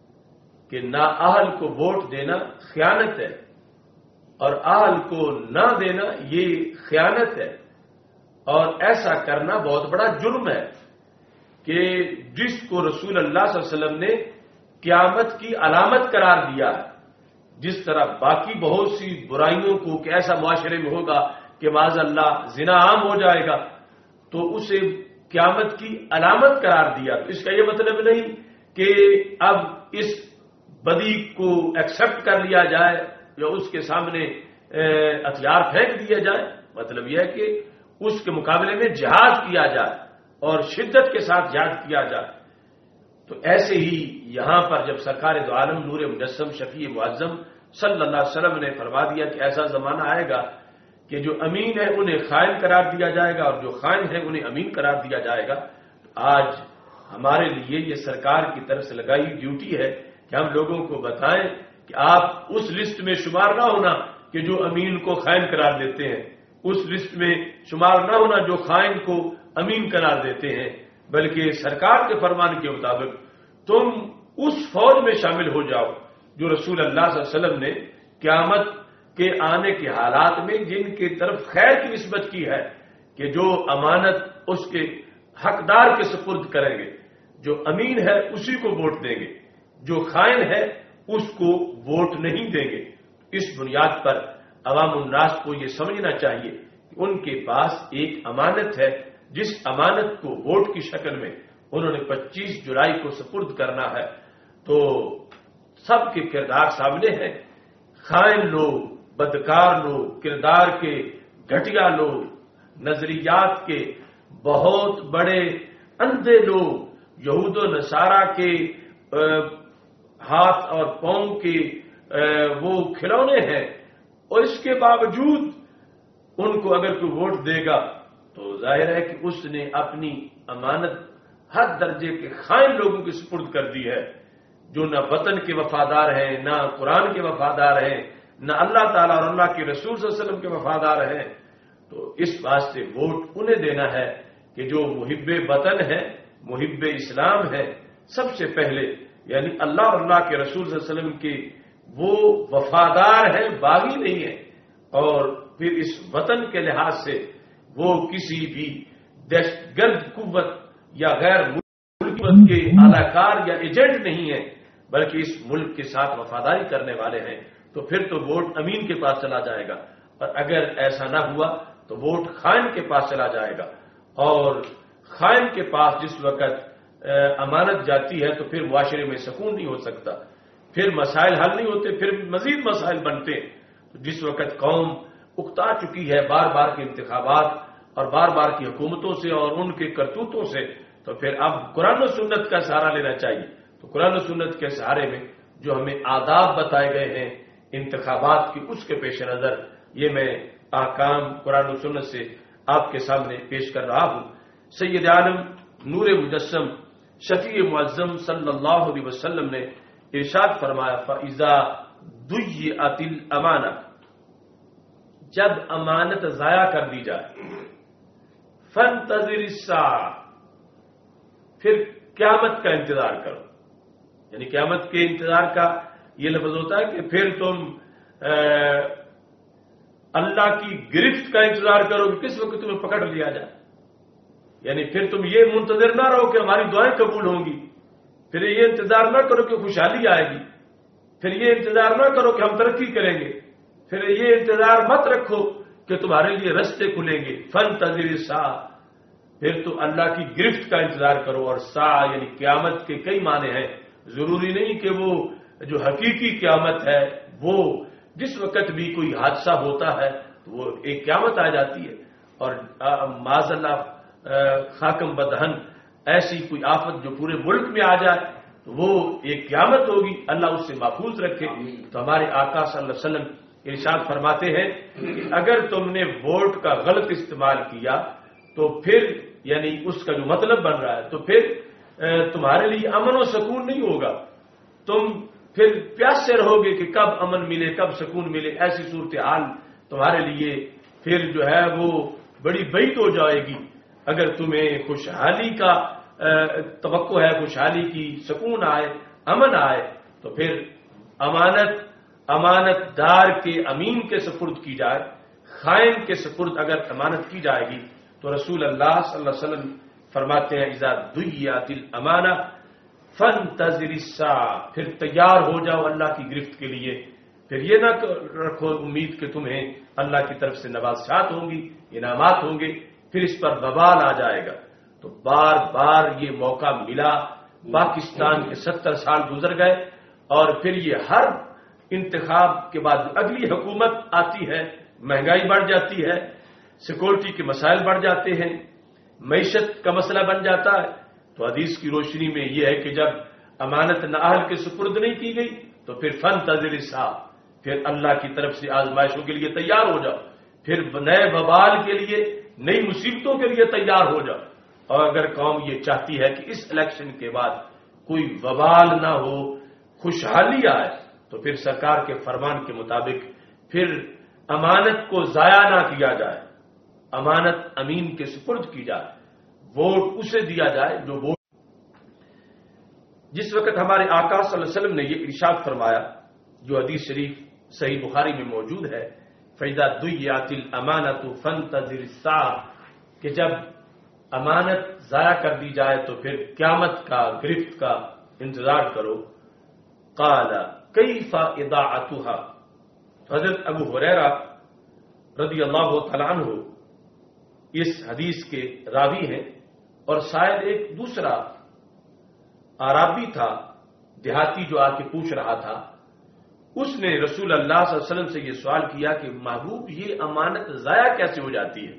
[SPEAKER 1] کہ نااہل کو ووٹ دینا خیانت ہے، اور اہل کو نہ دینا یہ خیانت ہے، اور ایسا کرنا بہت بڑا جرم ہے کہ جس کو رسول اللہ صلی اللہ علیہ وسلم نے قیامت کی علامت قرار دیا ہے۔ جس طرح باقی بہت سی برائیوں کو کہ ایسا معاشرے میں ہوگا کہ معاذ اللہ زنا عام ہو جائے گا، تو اسے قیامت کی علامت قرار دیا۔ تو اس کا یہ مطلب نہیں کہ اب اس بدی کو ایکسپٹ کر لیا جائے یا اس کے سامنے ہتھیار پھینک دیا جائے، مطلب یہ ہے کہ اس کے مقابلے میں جہاد کیا جائے اور شدت کے ساتھ جہاد کیا جائے۔ تو ایسے ہی یہاں پر جب سرکار دو عالم نور مجسم شفیع معظم صلی اللہ علیہ وسلم نے فرما دیا کہ ایسا زمانہ آئے گا کہ جو امین ہے انہیں خائن قرار دیا جائے گا اور جو خائن ہے انہیں امین قرار دیا جائے گا، آج ہمارے لیے یہ سرکار کی طرف سے لگائی ڈیوٹی ہے کہ ہم لوگوں کو بتائیں کہ آپ اس لسٹ میں شمار نہ ہونا کہ جو امین کو خائن قرار دیتے ہیں، اس لسٹ میں شمار نہ ہونا جو خائن کو امین قرار دیتے ہیں، بلکہ سرکار کے فرمان کے مطابق تم اس فوج میں شامل ہو جاؤ جو رسول اللہ صلی اللہ علیہ وسلم نے قیامت کے آنے کے حالات میں جن کی طرف خیر کی نسبت کی ہے کہ جو امانت اس کے حقدار کے سپرد کریں گے، جو امین ہے اسی کو ووٹ دیں گے، جو خائن ہے اس کو ووٹ نہیں دیں گے۔ اس بنیاد پر عوام الناس کو یہ سمجھنا چاہیے کہ ان کے پاس ایک امانت ہے، جس امانت کو ووٹ کی شکل میں انہوں نے 25 جولائی کو سپرد کرنا ہے۔ تو سب کے کردار سامنے ہیں، خائن لوگ، بدکار لوگ، کردار کے گھٹیا لوگ، نظریات کے بہت بڑے اندھے لوگ، یہود و نصارہ کے ہاتھ اور پاؤں کے وہ کھلونے ہیں، اور اس کے باوجود ان کو اگر کوئی ووٹ دے گا تو ظاہر ہے کہ اس نے اپنی امانت ہر درجے کے خائن لوگوں کی سپرد کر دی ہے، جو نہ وطن کے وفادار ہیں، نہ قرآن کے وفادار ہیں، نہ اللہ تعالیٰ اور اللہ کے رسول صلی اللہ علیہ وسلم کے وفادار ہیں۔ تو اس واسطے ووٹ انہیں دینا ہے کہ جو محب وطن ہے، محب اسلام ہے، سب سے پہلے یعنی اللہ اور اللہ کے رسول صلی اللہ علیہ وسلم کے وہ وفادار ہیں، باغی نہیں ہیں، اور پھر اس وطن کے لحاظ سے وہ کسی بھی دہشت گرد قوت یا غیر ملکی قوت کے اعلی کار یا ایجنٹ نہیں ہیں، بلکہ اس ملک کے ساتھ وفاداری کرنے والے ہیں۔ تو پھر تو ووٹ امین کے پاس چلا جائے گا، اور اگر ایسا نہ ہوا تو ووٹ خائن کے پاس چلا جائے گا، اور خائن کے پاس جس وقت امانت جاتی ہے تو پھر معاشرے میں سکون نہیں ہو سکتا، پھر مسائل حل نہیں ہوتے، پھر مزید مسائل بنتے ہیں۔ جس وقت قوم اکتا چکی ہے بار بار کے انتخابات اور بار بار کی حکومتوں سے اور ان کے کرتوتوں سے، تو پھر اب قرآن و سنت کا سہارا لینا چاہیے۔ تو قرآن و سنت کے سہارے میں جو ہمیں آداب بتائے گئے ہیں انتخابات کی، اس کے پیش نظر یہ میں احکام قرآن و سنت سے آپ کے سامنے پیش کر رہا ہوں۔ سید عالم نور مجسم شفیع معظم صلی اللہ علیہ وسلم نے ارشاد فرمایا، فَإِذَا ضُيِّعَتِ الْأَمَانَةُ، جب امانت ضائع کر دی جائے، فَانْتَظِرِ السَّاعَةَ، پھر قیامت کا انتظار کرو۔ یعنی قیامت کے انتظار کا یہ لفظ ہوتا ہے کہ پھر تم اللہ کی گرفت کا انتظار کرو کہ کس وقت تمہیں پکڑ لیا جائے۔ یعنی پھر تم یہ منتظر نہ رہو کہ ہماری دعائیں قبول ہوں گی، پھر یہ انتظار نہ کرو کہ خوشحالی آئے گی، پھر یہ انتظار نہ کرو کہ ہم ترقی کریں گے، پھر یہ انتظار مت رکھو کہ تمہارے لیے رستے کھلیں گے۔ فانتظر الساعۃ، پھر تو اللہ کی گرفت کا انتظار کرو۔ اور ساعہ یعنی قیامت کے کئی معنی ہیں، ضروری نہیں کہ وہ جو حقیقی قیامت ہے وہ جس وقت بھی کوئی حادثہ ہوتا ہے تو وہ ایک قیامت آ جاتی ہے، اور معاذ اللہ خاکم بدہن ایسی کوئی آفت جو پورے ملک میں آ جائے تو وہ ایک قیامت ہوگی، اللہ اس سے محفوظ رکھے۔ تو ہمارے آقا صلی اللہ علیہ وسلم ارشاد فرماتے ہیں کہ اگر تم نے ووٹ کا غلط استعمال کیا تو پھر یعنی اس کا جو مطلب بن رہا ہے تو پھر تمہارے لیے امن و سکون نہیں ہوگا، تم پھر پیاسے رہو گے کہ کب امن ملے کب سکون ملے۔ ایسی صورتحال تمہارے لیے پھر جو ہے وہ بڑی بعید ہو جائے گی۔ اگر تمہیں خوشحالی کا توقع ہے، خوشحالی کی، سکون آئے، امن آئے، تو پھر امانت دار کے امین کے سپرد کی جائے، خائن کے سپرد اگر امانت کی جائے گی تو رسول اللہ صلی اللہ علیہ وسلم فرماتے ہیں اذا ضیعت الامانہ فانتظر الساعہ، پھر تیار ہو جاؤ اللہ کی گرفت کے لیے، پھر یہ نہ رکھو امید کہ تمہیں اللہ کی طرف سے نوازشات ہوں گی، انعامات ہوں گے، پھر اس پر وبال آ جائے گا۔ تو بار بار یہ موقع ملا، پاکستان کے 70 سال گزر گئے اور پھر یہ ہر انتخاب کے بعد اگلی حکومت آتی ہے، مہنگائی بڑھ جاتی ہے، سیکورٹی کے مسائل بڑھ جاتے ہیں، معیشت کا مسئلہ بن جاتا ہے۔ تو حدیث کی روشنی میں یہ ہے کہ جب امانت نااہل کے سپرد نہیں کی گئی تو پھر فانتظر الساعہ، پھر اللہ کی طرف سے آزمائشوں کے لیے تیار ہو جاؤ، پھر نئے وبال کے لیے، نئی مصیبتوں کے لیے تیار ہو جاؤ۔ اور اگر قوم یہ چاہتی ہے کہ اس الیکشن کے بعد کوئی وبال نہ ہو، خوشحالی آئے، تو پھر سرکار کے فرمان کے مطابق پھر امانت کو ضائع نہ کیا جائے، امانت امین کے سپرد کی جائے، ووٹ اسے دیا جائے جو ووٹ۔ جس وقت ہمارے آقا صلی اللہ علیہ وسلم نے یہ ارشاد فرمایا جو حدیث شریف صحیح بخاری میں موجود ہے، فَإِذَا ضُيِّعَتِ الْأَمَانَةُ فَانْتَظِرِ السَّاعَةَ، کہ جب امانت ضائع کر دی جائے تو پھر قیامت کا، گرفت کا انتظار کرو۔ قال کیف اضاعتها، حضرت ابو ہریرہ رضی اللہ تعالیٰ عنہ اس حدیث کے راوی ہیں، اور شاید ایک دوسرا عربی تھا، دیہاتی، جو آ کے پوچھ رہا تھا، اس نے رسول اللہ صلی اللہ علیہ وسلم سے یہ سوال کیا کہ محبوب یہ امانت ضائع کیسے ہو جاتی ہے؟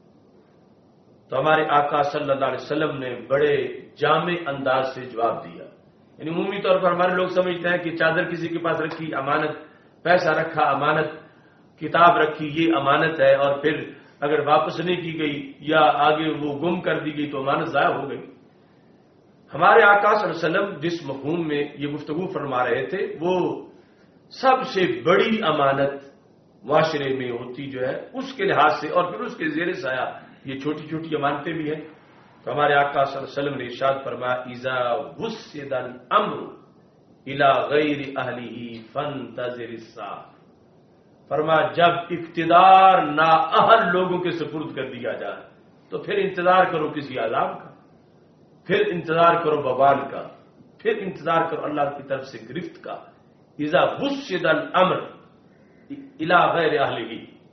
[SPEAKER 1] تو ہمارے آقا صلی اللہ علیہ وسلم نے بڑے جامع انداز سے جواب دیا۔ یعنی عمومی طور پر ہمارے لوگ سمجھتے ہیں کہ چادر کسی کے پاس رکھی امانت، پیسہ رکھا امانت، کتاب رکھی یہ امانت ہے، اور پھر اگر واپس نہیں کی گئی یا آگے وہ گم کر دی گئی تو امانت ضائع ہو گئی۔ ہمارے آقا صلی اللہ علیہ وسلم جس مفہوم میں یہ گفتگو فرما رہے تھے وہ سب سے بڑی امانت معاشرے میں ہوتی جو ہے اس کے لحاظ سے، اور پھر اس کے زیر سایہ یہ چھوٹی چھوٹی امانتیں بھی ہیں۔ تو ہمارے آقا صلی اللہ علیہ وسلم نے ارشاد فرمایا اذا وسد الامر الى غیر اہلہ فانتظر الساعہ، فرمایا جب اقتدار نااہل لوگوں کے سپرد کر دیا جائے تو پھر انتظار کرو کسی عذاب کا، پھر انتظار کرو وبال کا، پھر انتظار کرو اللہ کی طرف سے گرفت کا۔ اذا وسد الامر الى غیر اہلہ،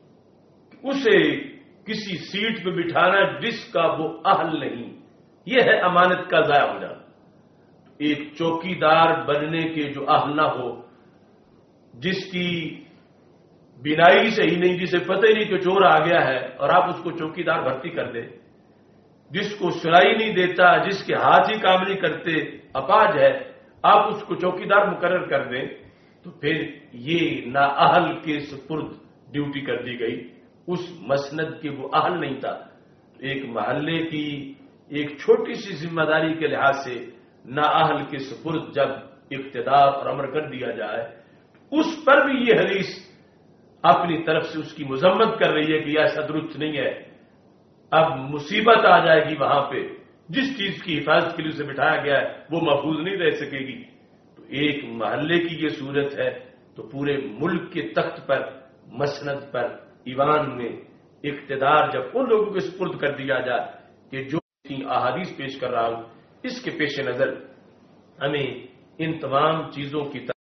[SPEAKER 1] اسے کسی سیٹ پہ بٹھانا جس کا وہ اہل نہیں، یہ ہے امانت کا ضائع ہو جانا۔ ایک چوکی دار بننے کے جو اہل نہ ہو، جس کی بینائی صحیح نہیں، جسے پتہ ہی نہیں کہ چور آ گیا ہے اور آپ اس کو چوکی دار بھرتی کر دیں، جس کو سنائی نہیں دیتا، جس کے ہاتھ ہی کام نہیں کرتے، اپاہج ہے، آپ اس کو چوکی دار مقرر کر دیں تو پھر یہ نااہل کے سپرد ڈیوٹی کر دی گئی، اس مسند کے وہ اہل نہیں تھا۔ ایک محلے کی ایک چھوٹی سی ذمہ داری کے لحاظ سے نااہل کے سپرد جب اقتدار اور امر کر دیا جائے، اس پر بھی یہ حدیث اپنی طرف سے اس کی مذمت کر رہی ہے کہ ایسا درست نہیں ہے، اب مصیبت آ جائے گی وہاں پہ، جس چیز کی حفاظت کے لیے اسے بٹھایا گیا ہے وہ محفوظ نہیں رہ سکے گی۔ تو ایک محلے کی یہ صورت ہے تو پورے ملک کے تخت پر، مسند پر، ایوان میں اقتدار جب ان لوگوں کو سپرد کر دیا جائے کہ جو احادیث پیش کر رہا ہوں، اس کے پیش نظر ہمیں ان تمام چیزوں کی طرف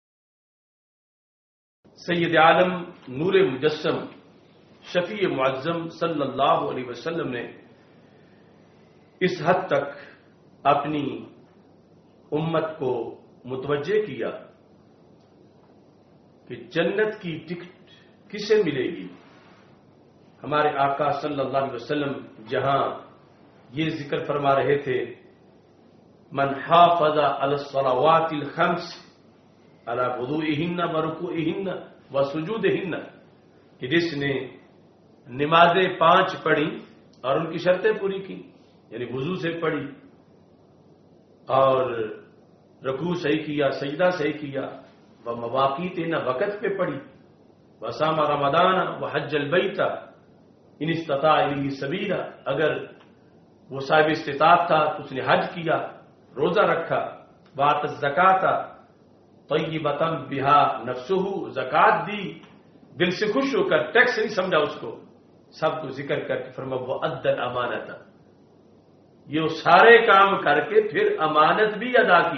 [SPEAKER 1] سید عالم نور مجسم شفیع معظم صلی اللہ علیہ وسلم نے اس حد تک اپنی امت کو متوجہ کیا کہ جنت کی ٹکٹ کسے ملے گی، ہمارے آقا صلی اللہ علیہ وسلم جہاں یہ ذکر فرما رہے تھے من حافظ علی الصلوات الخمس علی وضوئہن ورکوعہن وسجودہن، کہ جس نے نمازیں 5 پڑھی اور ان کی شرطیں پوری کی، یعنی وضو سے پڑھی اور رکوع صحیح کیا، سجدہ صحیح کیا، وہ مواقیت نہ وقت پہ پڑھی، وصام رمضان وحج البیت ان استطاع الیہ سبیلا، اگر وہ صاحب استطاعت تھا تو اس نے حج کیا، روزہ رکھا، وآت الزکاۃ طیبۃ بہا نفسہ، زکات دی دل سے خوش ہو کر، ٹیکس نہیں سمجھا اس کو، سب کو ذکر کر کے فرمایا وأدى الامانۃ، یہ وہ سارے کام کر کے پھر امانت بھی ادا کی،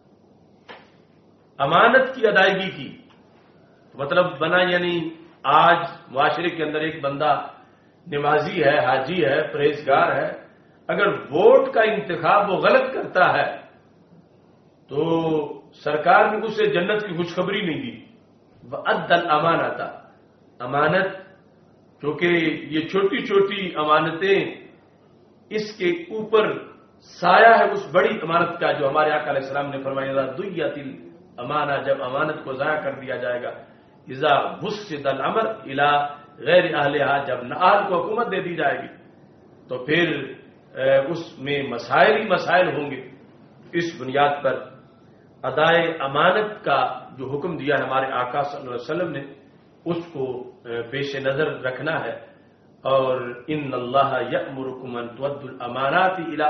[SPEAKER 1] امانت کی ادائیگی کی، مطلب بنا یعنی آج معاشرے کے اندر ایک بندہ نمازی ہے، حاجی ہے، پرہیزگار ہے، اگر ووٹ کا انتخاب وہ غلط کرتا ہے تو سرکار نے اسے جنت کی خوشخبری نہیں دی۔ وأدى الامانۃ، امانت کیونکہ یہ چھوٹی چھوٹی امانتیں اس کے اوپر سایہ ہے اس بڑی امانت کا جو ہمارے آقا علیہ السلام نے فرمایا اذا ضیعت الامانہ، جب امانت کو ضائع کر دیا جائے گا، اذا وسد الامر الی غیر اہلہا، جب نااہل کو حکومت دے دی جائے گی تو پھر اس میں مسائل ہی مسائل ہوں گے۔ اس بنیاد پر ادائے امانت کا جو حکم دیا ہے ہمارے آقا صلی اللہ علیہ وسلم نے، اس کو پیش نظر رکھنا ہے، اور ان اللہ یأمرکم ان تؤدوا الامانات الی۔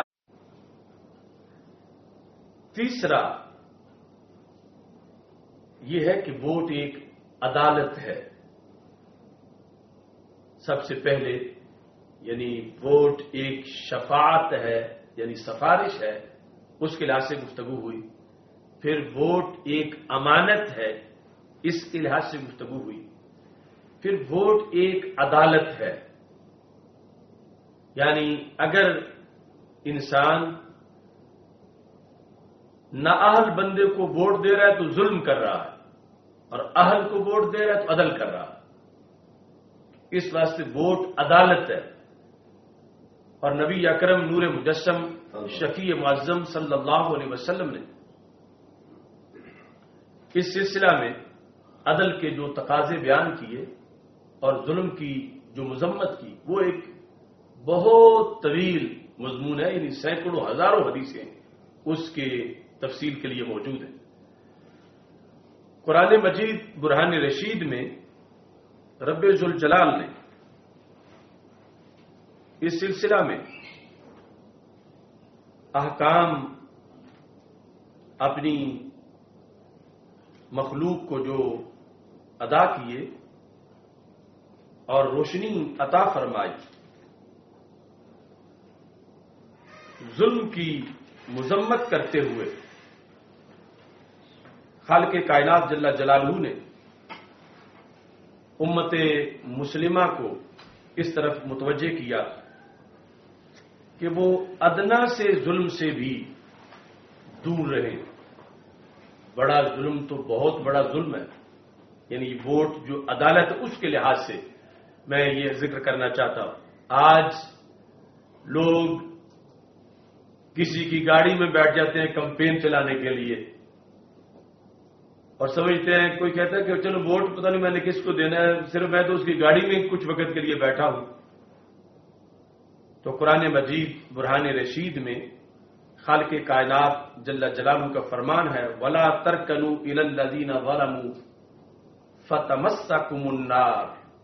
[SPEAKER 1] تیسرا یہ ہے کہ ووٹ ایک عدالت ہے۔ سب سے پہلے یعنی ووٹ ایک شفاعت ہے، یعنی سفارش ہے، اس کے لحاظ سے گفتگو ہوئی۔ پھر ووٹ ایک امانت ہے، اس کے لحاظ سے گفتگو ہوئی۔ پھر ووٹ ایک عدالت ہے، یعنی اگر انسان نااہل بندے کو ووٹ دے رہا ہے تو ظلم کر رہا ہے، اور اہل کو ووٹ دے رہا ہے تو عدل کر رہا ہے۔ اس واسطے ووٹ عدالت ہے، اور نبی اکرم نور مجسم شفیع معظم صلی اللہ علیہ وسلم نے اس سلسلہ میں عدل کے جو تقاضے بیان کیے اور ظلم کی جو مذمت کی، وہ ایک بہت طویل مضمون ہے، یعنی سینکڑوں ہزاروں حدیثیں اس کے تفصیل کے لیے موجود ہیں۔ قرآن مجید برہان رشید میں رب ذوالجلال نے اس سلسلہ میں احکام اپنی مخلوق کو جو ادا کیے اور روشنی عطا فرمائی، ظلم کی مذمت کرتے ہوئے خالق کائنات جل جلالہ نے امت مسلمہ کو اس طرف متوجہ کیا کہ وہ ادنا سے ظلم سے بھی دور رہے۔ بڑا ظلم تو بہت بڑا ظلم ہے، یعنی ووٹ جو عدالت ہے اس کے لحاظ سے میں یہ ذکر کرنا چاہتا ہوں۔ آج لوگ کسی کی گاڑی میں بیٹھ جاتے ہیں کمپین چلانے کے لیے، اور سمجھتے ہیں، کوئی کہتا ہے کہ چلو ووٹ پتہ نہیں میں نے کس کو دینا ہے، صرف میں تو اس کی گاڑی میں کچھ وقت کے لیے بیٹھا ہوں۔ تو قرآن مجید برہان رشید میں خالق کائنات جل جلالہ کا فرمان ہے وَلَا تَرْكَنُوا إِلَى الَّذِينَ ظَلَمُوا فَتَمَسَّكُمُ النَّارُ،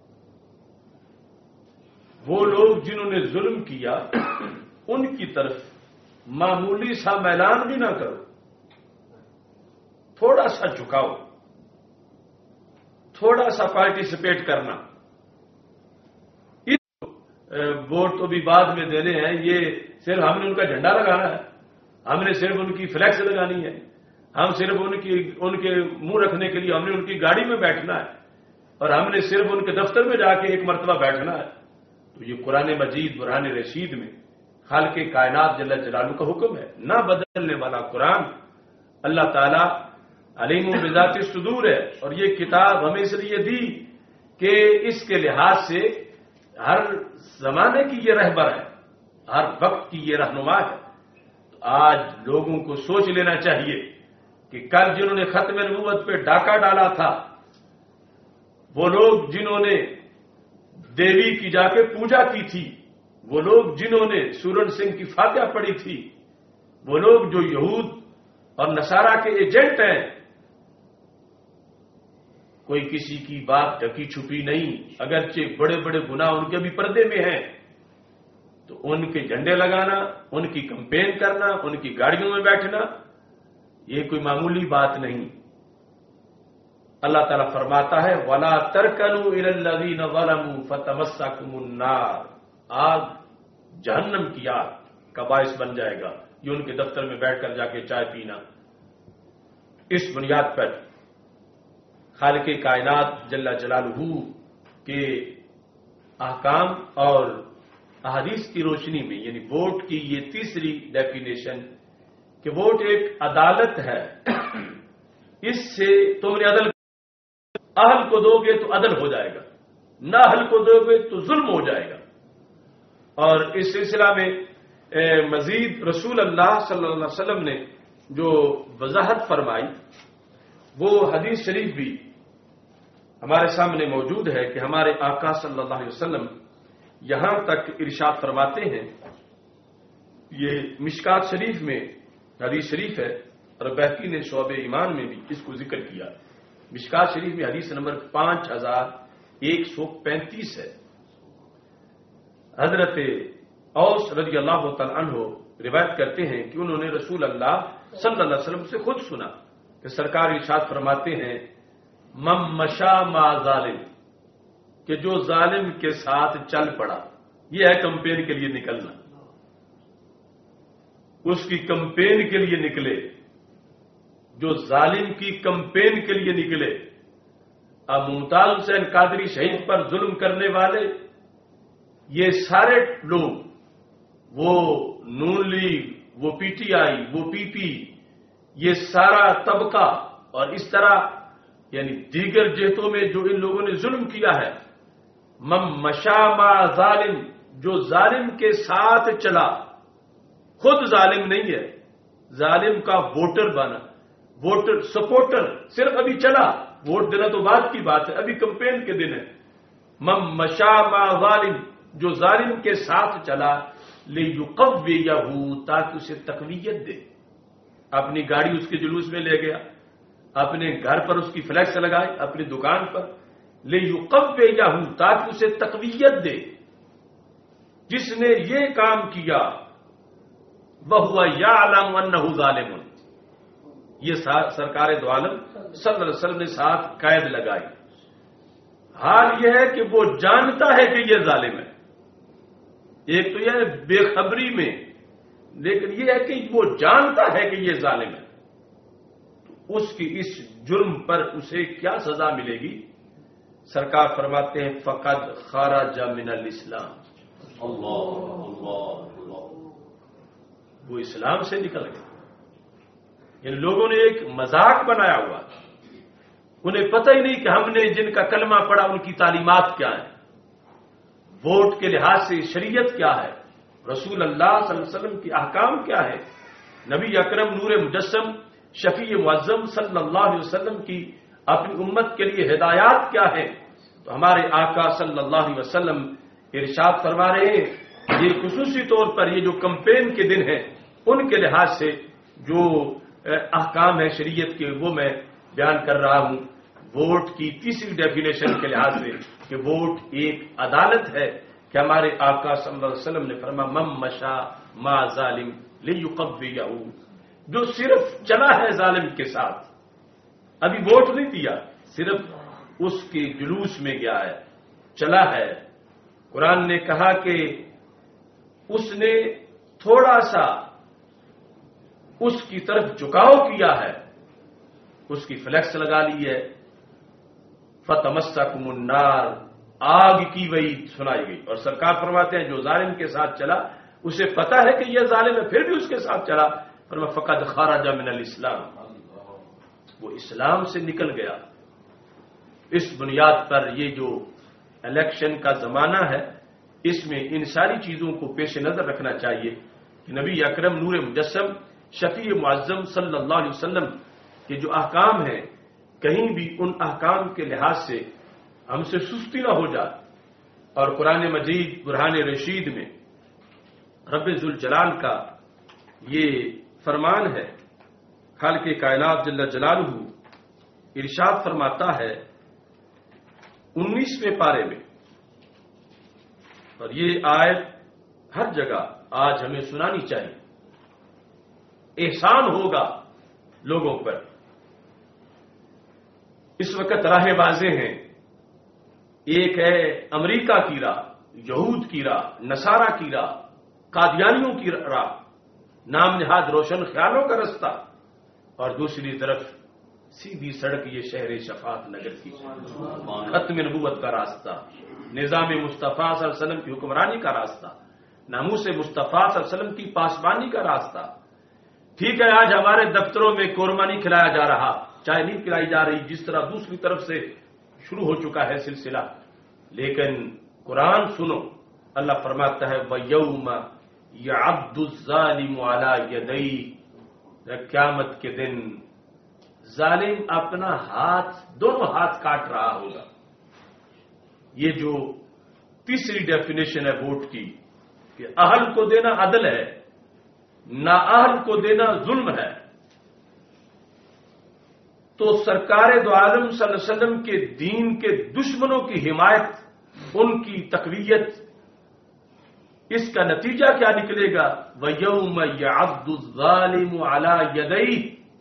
[SPEAKER 1] وہ لوگ جنہوں نے ظلم کیا ان کی طرف معمولی سا میلان بھی نہ کرو، تھوڑا سا جھکاؤ، تھوڑا سا پارٹیسپیٹ کرنا۔ ووٹ تو بھی بعد میں دینے ہیں، یہ صرف ہم نے ان کا جھنڈا لگانا ہے، ہم نے صرف ان کی فلیکس لگانی ہے، ہم صرف ان کے منہ رکھنے کے لیے ہم نے ان کی گاڑی میں بیٹھنا ہے، اور ہم نے صرف ان کے دفتر میں جا کے ایک مرتبہ بیٹھنا ہے۔ تو یہ قرآن مجید برہان رشید میں خالق کائنات جل جلالہ کا حکم ہے، نہ بدلنے والا قرآن۔ اللہ تعالیٰ علیم بذات الصدور ہے، اور یہ کتاب ہمیں اس لیے دی کہ اس کے لحاظ سے ہر زمانے کی یہ رہبر ہے، ہر وقت کی یہ رہنما ہے. تو آج لوگوں کو سوچ لینا چاہیے کہ کل جنہوں نے ختم نبوت پہ ڈاکہ ڈالا تھا، وہ لوگ جنہوں نے دیوی کی جا کے پوجا کی تھی، وہ لوگ جنہوں نے سورن سنگھ کی فاتحہ پڑھی تھی، وہ لوگ جو یہود اور نصارہ کے ایجنٹ ہیں، کوئی کسی کی بات ڈھکی چھپی نہیں، اگرچہ بڑے بڑے گناہ ان کے بھی پردے میں ہیں، تو ان کے جھنڈے لگانا، ان کی کمپین کرنا، ان کی گاڑیوں میں بیٹھنا، یہ کوئی معمولی بات نہیں. اللہ تعالیٰ فرماتا ہے وَلَا تَرْكَنُوا إِلَى الَّذِينَ ظَلَمُوا فَتَمَسَّكُمُ النَّارُ، آگ جہنم کی آگ کا باعث بن جائے گا یہ ان کے دفتر میں بیٹھ کر جا کے چائے پینا. اس بنیاد پر خالق کائنات جل جلالہ کے احکام اور احادیث کی روشنی میں، یعنی ووٹ کی یہ تیسری ڈیفینیشن کہ ووٹ ایک عدالت ہے، اس سے تم نے عدل اہل کو دو گے تو عدل ہو جائے گا، نہ اہل کو دو گے تو ظلم ہو جائے گا. اور اس سلسلہ میں مزید رسول اللہ صلی اللہ علیہ وسلم نے جو وضاحت فرمائی وہ حدیث شریف بھی ہمارے سامنے موجود ہے کہ ہمارے آقا صلی اللہ علیہ وسلم یہاں تک ارشاد فرماتے ہیں، یہ مشکات شریف میں حدیث شریف ہے اور بہقی نے شعب ایمان میں بھی اس کو ذکر کیا. مشکات شریف میں حدیث نمبر 5135 ہے. حضرت اوس رضی اللہ تعالی عنہ روایت کرتے ہیں کہ انہوں نے رسول اللہ صلی اللہ علیہ وسلم سے خود سنا کہ سرکار ارشاد فرماتے ہیں مم مشا ما ظالم، کہ جو ظالم کے ساتھ چل پڑا، یہ ہے کمپین کے لیے نکلنا، اس کی کمپین کے لیے نکلے، جو ظالم کی کمپین کے لیے نکلے. اب ممتاز حسین قادری شہید پر ظلم کرنے والے یہ سارے لوگ، وہ نون لیگ، وہ پی ٹی آئی، وہ پی پی، یہ سارا طبقہ اور اس طرح یعنی دیگر جہتوں میں جو ان لوگوں نے ظلم کیا ہے، مم مشا ما ظالم، جو ظالم کے ساتھ چلا، خود ظالم نہیں ہے، ظالم کا ووٹر بنا، ووٹر سپورٹر، صرف ابھی چلا، ووٹ دینا تو بعد کی بات ہے، ابھی کمپین کے دن ہے. مم مشا ما ظالم، جو ظالم کے ساتھ چلا، لیقویہ، تاکہ اسے تقویت دے. اپنی گاڑی اس کے جلوس میں لے گیا، اپنے گھر پر اس کی فلیکس لگائی، اپنی دکان پر، لیقویہ، تاکہ اسے تقویت دے. جس نے یہ کام کیا وَهُوَ يَعْلَمُ أَنَّهُ ظَالِمٌ، یہ سرکار دو عالم صلی اللہ علیہ وسلم نے ساتھ قید لگائی. حال یہ ہے کہ وہ جانتا ہے کہ یہ ظالم ہے. ایک تو یہ ہے بے خبری میں، لیکن یہ ہے کہ وہ جانتا ہے کہ یہ ظالم ہے. تو اس کی اس جرم پر اسے کیا سزا ملے گی؟ سرکار فرماتے ہیں فقد خرج من الاسلام، اللہ، وہ اسلام سے نکل گئے. ان لوگوں نے ایک مذاق بنایا ہوا، انہیں پتہ ہی نہیں کہ ہم نے جن کا کلمہ پڑھا ان کی تعلیمات کیا ہیں، ووٹ کے لحاظ سے شریعت کیا ہے، رسول اللہ صلی اللہ علیہ وسلم کی احکام کیا ہے، نبی اکرم نور مجسم شفیع معظم صلی اللہ علیہ وسلم کی اپنی امت کے لیے ہدایات کیا ہے. تو ہمارے آقا صلی اللہ علیہ وسلم ارشاد فرما رہے ہیں یہ خصوصی طور پر یہ جو کمپین کے دن ہیں ان کے لحاظ سے جو احکام ہے شریعت کے وہ میں بیان کر رہا ہوں. ووٹ کی تیسری ڈیفینیشن کے لحاظ سے کہ ووٹ ایک عدالت ہے کہ ہمارے آقا صلی اللہ علیہ وسلم نے فرمایا مم مشا ما ظالم لیقویہ، جو صرف چلا ہے ظالم کے ساتھ، ابھی ووٹ نہیں دیا، صرف اس کے جلوس میں گیا ہے، چلا ہے. قرآن نے کہا کہ اس نے تھوڑا سا اس کی طرف جھکاؤ کیا ہے، اس کی فلیکس لگا لی ہے، فتمسکم النار، آگ کی وعید سنائی گئی. اور سرکار فرماتے ہیں جو ظالم کے ساتھ چلا اسے پتا ہے کہ یہ ظالم ہے پھر بھی اس کے ساتھ چلا، فرمایا فقد خرج من الاسلام، وہ اسلام سے نکل گیا. اس بنیاد پر یہ جو الیکشن کا زمانہ ہے اس میں ان ساری چیزوں کو پیش نظر رکھنا چاہیے کہ نبی اکرم نور مجسم شفیع معظم صلی اللہ علیہ وسلم کے جو احکام ہیں کہیں بھی ان احکام کے لحاظ سے ہم سے سستی نہ ہو جائے. اور قرآن مجید برہان رشید میں رب ذوالجلال کا یہ فرمان ہے، خالق کائنات جل جلالہ ارشاد فرماتا ہے 19ویں پارے میں، اور یہ آیت ہر جگہ آج ہمیں سنانی چاہیے. احسان ہوگا لوگوں پر. اس وقت راہیں واضح ہیں. ایک ہے امریکہ کی راہ، یہود کی راہ، نصارہ کی راہ، قادیانیوں کی راہ، نام نہاد روشن خیالوں کا رستہ، اور دوسری طرف سیدھی سڑک یہ شہر شفاعت نگر کی ختم نبوت کا راستہ، نظام مصطفیٰ صلی اللہ علیہ وسلم کی حکمرانی کا راستہ، ناموس مصطفیٰ صلی اللہ علیہ وسلم کی پاسبانی کا راستہ. ٹھیک ہے آج ہمارے دفتروں میں قورمہ نہیں کھلایا جا رہا، چائے نہیں پلائی جا رہی، جس طرح دوسری طرف سے شروع ہو چکا ہے سلسلہ، لیکن قرآن سنو. اللہ فرماتا ہے وَيَوْمَ يَعَضُّ الظَّالِمُ عَلَى يَدَيْهِ، قیامت کے دن ظالم اپنا دونوں ہاتھ کاٹ رہا ہوگا. یہ جو تیسری ڈیفینیشن ہے ووٹ کی کہ اہل کو دینا عدل ہے، نااہل کو دینا ظلم ہے. تو سرکار دو عالم صلی اللہ علیہ وسلم کے دین کے دشمنوں کی حمایت، ان کی تقویت، اس کا نتیجہ کیا نکلے گا؟ وَيَوْمَ يَعَضُّ الظَّالِمُ عَلَى يَدَيْهِ،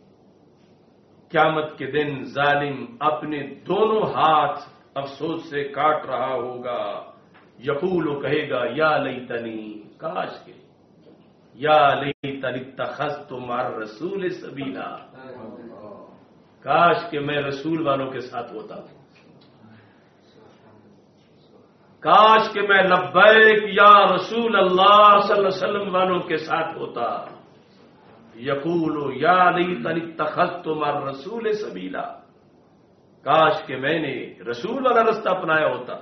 [SPEAKER 1] قیامت کے دن ظالم اپنے دونوں ہاتھ افسوس سے کاٹ رہا ہوگا. یقول، وہ کہے گا یا لیتنی، کاش کے، یا لیتنی اتخذت مع الرسول سبیلا، کاش کہ میں رسول والوں کے ساتھ ہوتا، کاش کہ میں لبیک یا رسول اللہ صلی اللہ علیہ وسلم والوں کے ساتھ ہوتا. یقول یا لیتنی اتخذت مع الرسول سبیلا، کاش کہ میں نے رسول والا رستہ اپنایا ہوتا.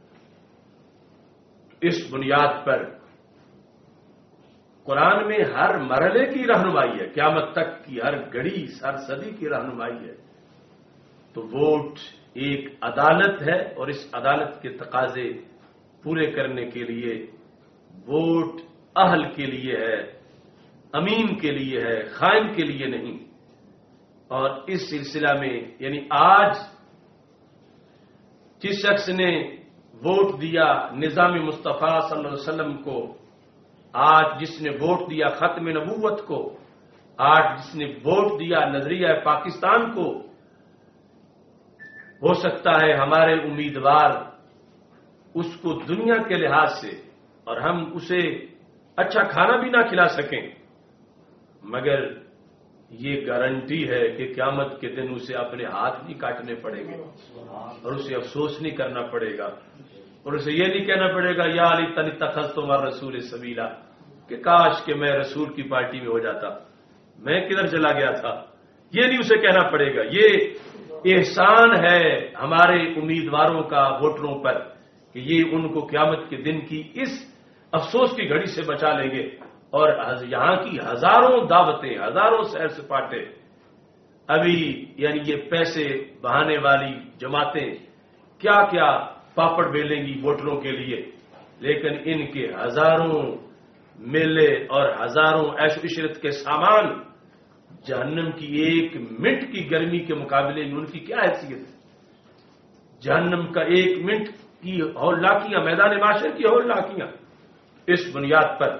[SPEAKER 1] اس بنیاد پر قرآن میں ہر مرحلے کی رہنمائی ہے، قیامت تک کی ہر گھڑی، ہر صدی کی رہنمائی ہے. تو ووٹ ایک عدالت ہے، اور اس عدالت کے تقاضے پورے کرنے کے لیے ووٹ اہل کے لیے ہے، امین کے لیے ہے، خائن کے لیے نہیں. اور اس سلسلہ میں یعنی آج جس شخص نے ووٹ دیا نظام مصطفیٰ صلی اللہ علیہ وسلم کو، آج جس نے ووٹ دیا ختم نبوت کو، آج جس نے ووٹ دیا نظریہ پاکستان کو، ہو سکتا ہے ہمارے امیدوار اس کو دنیا کے لحاظ سے، اور ہم اسے اچھا کھانا بھی نہ کھلا سکیں، مگر یہ گارنٹی ہے کہ قیامت کے دن اسے اپنے ہاتھ نہیں کاٹنے پڑیں گے، اور اسے افسوس نہیں کرنا پڑے گا، اور اسے یہ نہیں کہنا پڑے گا یا لیتنی اتخذت مع الرسول سبیلا، کہ کاش کہ میں رسول کی پارٹی میں ہو جاتا، میں کدھر چلا گیا تھا. یہ نہیں اسے کہنا پڑے گا. یہ احسان ہے ہمارے امیدواروں کا ووٹروں پر کہ یہ ان کو قیامت کے دن کی اس افسوس کی گھڑی سے بچا لیں گے. اور یہاں کی ہزاروں دعوتیں، ہزاروں سیر سپاٹے، ابھی یعنی یہ پیسے بہانے والی جماعتیں کیا کیا پاپڑ بیلیں گی ووٹروں کے لیے، لیکن ان کے ہزاروں میلے اور ہزاروں عیش و عشرت کے سامان جہنم کی ایک منٹ کی گرمی کے مقابلے میں ان کی کیا حیثیت ہے؟ جہنم کا ایک منٹ کی ہولناکیاں، میدان معاشر کی ہولناکیاں. اس بنیاد پر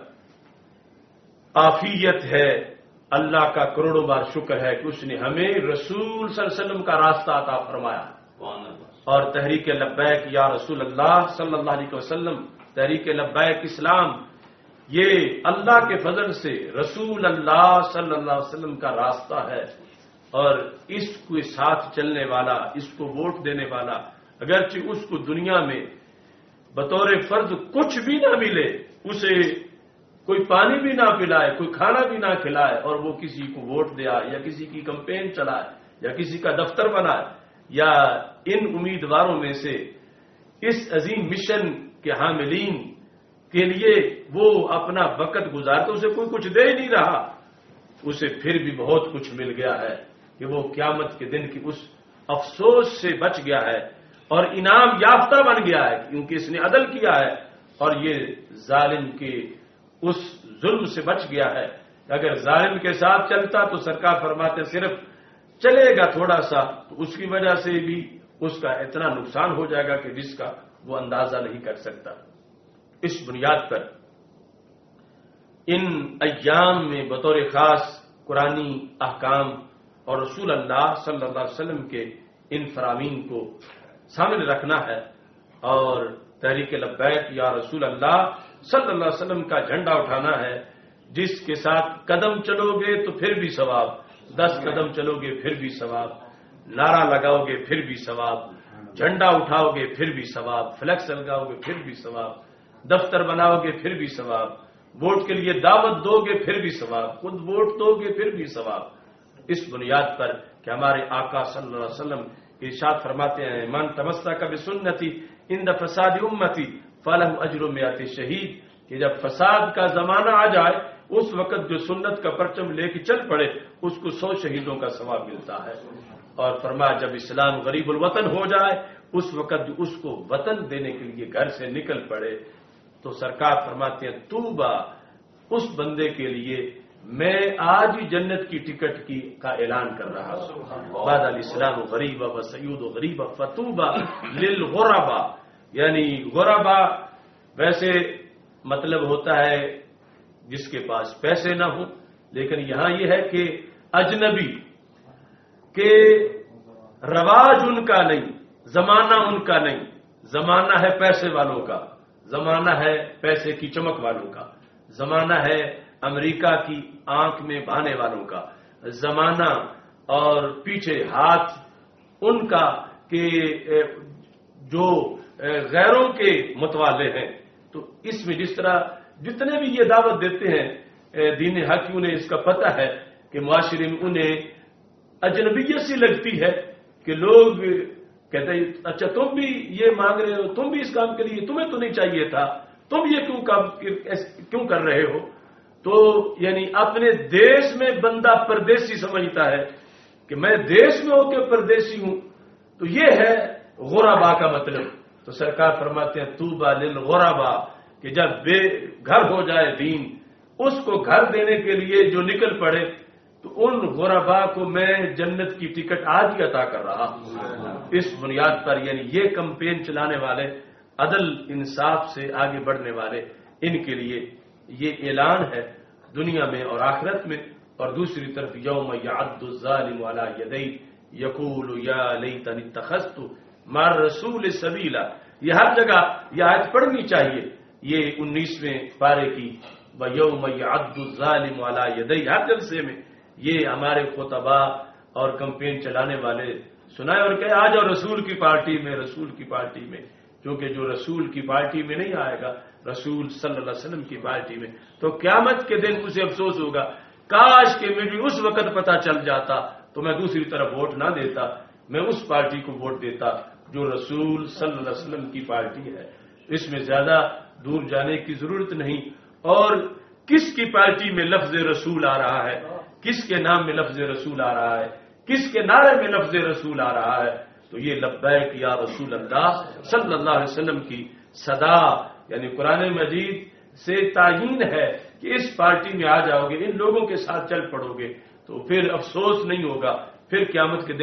[SPEAKER 1] عافیت ہے، اللہ کا کروڑوں بار شکر ہے کہ اس نے ہمیں رسول صلی اللہ علیہ وسلم کا راستہ عطا فرمایا. اور تحریک لبیک یا رسول اللہ صلی اللہ علیہ وسلم، تحریک لبیک اسلام، یہ اللہ کے فضل سے رسول اللہ صلی اللہ علیہ وسلم کا راستہ ہے. اور اس کو ساتھ چلنے والا، اس کو ووٹ دینے والا، اگرچہ اس کو دنیا میں بطور فرض کچھ بھی نہ ملے، اسے کوئی پانی بھی نہ پلائے، کوئی کھانا بھی نہ کھلائے، اور وہ کسی کو ووٹ دیا یا کسی کی کمپین چلائے یا کسی کا دفتر بنائے، یا ان امیدواروں میں سے اس عظیم مشن کے حاملین کے لیے وہ اپنا وقت گزارتا، اسے کوئی کچھ دے ہی نہیں رہا، اسے پھر بھی بہت کچھ مل گیا ہے کہ وہ قیامت کے دن کی اس افسوس سے بچ گیا ہے اور انعام یافتہ بن گیا ہے، کیونکہ اس نے عدل کیا ہے اور یہ ظالم کے اس ظلم سے بچ گیا ہے۔ اگر ظالم کے ساتھ چلتا تو سرکار فرماتے صرف چلے گا تھوڑا سا، تو اس کی وجہ سے بھی اس کا اتنا نقصان ہو جائے گا کہ جس کا وہ اندازہ نہیں کر سکتا۔ اس بنیاد پر ان ایام میں بطور خاص قرآنی احکام اور رسول اللہ صلی اللہ علیہ وسلم کے ان فرامین کو سامنے رکھنا ہے اور تحریک لبیک یا رسول اللہ صلی اللہ علیہ وسلم کا جھنڈا اٹھانا ہے، جس کے ساتھ قدم چلو گے تو پھر بھی ثواب، 10 قدم چلو گے پھر بھی ثواب، نعرہ لگاؤ گے پھر بھی ثواب، جھنڈا اٹھاؤ گے پھر بھی ثواب، فلیکس لگاؤ گے پھر بھی ثواب، دفتر بناؤ گے پھر بھی ثواب، ووٹ کے لیے دعوت دو گے پھر بھی ثواب، خود ووٹ دو گے پھر بھی ثواب۔ اس بنیاد پر کہ ہمارے آقا صلی اللہ علیہ وسلم ارشاد فرماتے ہیں من تمسک بسنتی عند فساد امتی فلہ اجر مئات شہید، کہ جب فساد کا زمانہ آ جائے اس وقت جو سنت کا پرچم لے کے چل پڑے اس کو 100 شہیدوں کا ثواب ملتا ہے۔ اور فرمایا جب اسلام غریب الوطن ہو جائے اس وقت جو اس کو وطن دینے کے لیے گھر سے نکل پڑے تو سرکار فرماتے ہیں توبہ اس بندے کے لیے میں آج ہی جنت کی ٹکٹ کا اعلان کر رہا ہوں۔ بعد الاسلام غریبا و سعود غریبا فتوبہ للغربا، یعنی غربا ویسے مطلب ہوتا ہے جس کے پاس پیسے نہ ہوں، لیکن یہاں یہ ہے کہ اجنبی کہ رواج ان کا نہیں، زمانہ ان کا نہیں، زمانہ ہے پیسے والوں کا، زمانہ ہے پیسے کی چمک والوں کا، زمانہ ہے امریکہ کی آنکھ میں بہانے والوں کا، زمانہ اور پیچھے ہاتھ ان کا کہ جو غیروں کے متوالے ہیں۔ تو اس میں جس طرح جتنے بھی یہ دعوت دیتے ہیں دین حق کی، انہیں اس کا پتہ ہے کہ معاشرے میں انہیں اجنبیت سی لگتی ہے کہ لوگ کہتے ہیں اچھا تم بھی یہ مانگ رہے ہو، تم بھی اس کام کے لیے، تمہیں تو نہیں چاہیے تھا، تم یہ کیوں کر رہے ہو؟ تو یعنی اپنے دیش میں بندہ پردیسی سمجھتا ہے کہ میں دیش میں ہو کے پردیسی ہوں، تو یہ ہے غربا کا مطلب۔ تو سرکار فرماتے ہیں طوبیٰ للغربا، کہ جب بے گھر ہو جائے دین، اس کو گھر دینے کے لیے جو نکل پڑے تو ان غربا کو میں جنت کی ٹکٹ آج ہی عطا کر رہا ہوں۔ اس بنیاد پر یعنی یہ کمپین چلانے والے، عدل انصاف سے آگے بڑھنے والے، ان کے لیے یہ اعلان ہے دنیا میں اور آخرت میں۔ اور دوسری طرف یوم یعض الظالم علی یدیہ یقول یا لیتنی اتخذت مع الرسول سبیلا، یہ ہر جگہ یہ آیت پڑھنی چاہیے۔ یہ 19ویں پارے کی وَيَوْمَ يَعَضُّ الظَّالِمُ عَلَى يَدَيْهِ ہر جلسے میں یہ ہمارے خطباء اور کمپین چلانے والے سنائے اور کہے آ جاؤ رسول کی پارٹی میں، رسول کی پارٹی میں، کیونکہ جو رسول کی پارٹی میں نہیں آئے گا، رسول صلی اللہ علیہ وسلم کی پارٹی میں، تو قیامت کے دن اسے افسوس ہوگا کاش کہ مجھے اس وقت پتہ چل جاتا تو میں دوسری طرف ووٹ نہ دیتا، میں اس پارٹی کو ووٹ دیتا جو رسول صلی اللہ علیہ وسلم کی پارٹی ہے۔ اس میں زیادہ دور جانے کی ضرورت نہیں۔ اور کس کی پارٹی میں لفظ رسول آ رہا ہے، کس کے نام میں لفظ رسول آ رہا ہے، کس کے نعرے میں لفظ رسول آ رہا ہے، تو یہ لبیک یا رسول اللہ صلی اللہ علیہ وسلم کی صدا، یعنی قرآن مجید سے تعیین ہے کہ اس پارٹی میں آ جاؤ گے، ان لوگوں کے ساتھ چل پڑو گے تو پھر افسوس نہیں ہوگا، پھر قیامت کے دن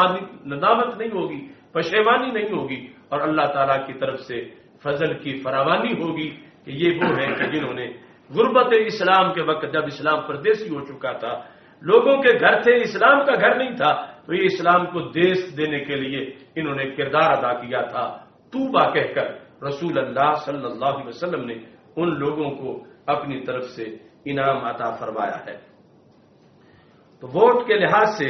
[SPEAKER 1] ندامت نہیں ہوگی، پشیمانی نہیں ہوگی، اور اللہ تعالیٰ کی طرف سے فضل کی فراوانی ہوگی کہ یہ وہ ہیں کہ جنہوں نے غربت اسلام کے وقت جب اسلام پردیسی ہو چکا تھا، لوگوں کے گھر تھے، اسلام کا گھر نہیں تھا، تو یہ اسلام کو دیش دینے کے لیے انہوں نے کردار ادا کیا تھا۔ توبہ کہہ کر رسول اللہ صلی اللہ علیہ وسلم نے ان لوگوں کو اپنی طرف سے انعام عطا فرمایا ہے۔ تو ووٹ کے لحاظ سے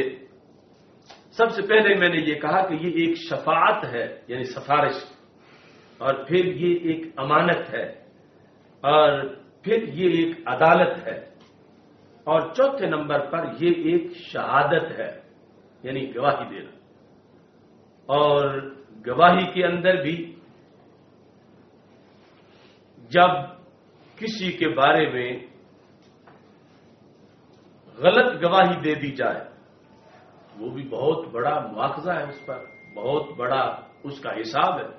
[SPEAKER 1] سب سے پہلے میں نے یہ کہا کہ یہ ایک شفاعت ہے، یعنی سفارش، اور پھر یہ ایک امانت ہے، اور پھر یہ ایک عدالت ہے، اور چوتھے نمبر پر یہ ایک شہادت ہے، یعنی گواہی دینا۔ اور گواہی کے اندر بھی جب کسی کے بارے میں غلط گواہی دے دی جائے وہ بھی بہت بڑا مواخذہ ہے، اس پر بہت بڑا اس کا حساب ہے۔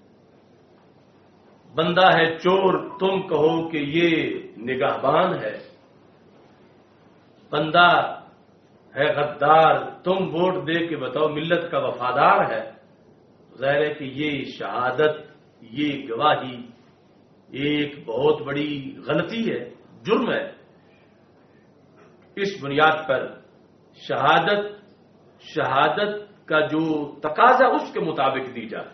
[SPEAKER 1] بندہ ہے چور، تم کہو کہ یہ نگہبان ہے، بندہ ہے غدار، تم ووٹ دے کے بتاؤ ملت کا وفادار ہے، ظاہر ہے کہ یہ شہادت، یہ گواہی ایک بہت بڑی غلطی ہے، جرم ہے۔ اس بنیاد پر شہادت کا جو تقاضا اس کے مطابق دی جائے،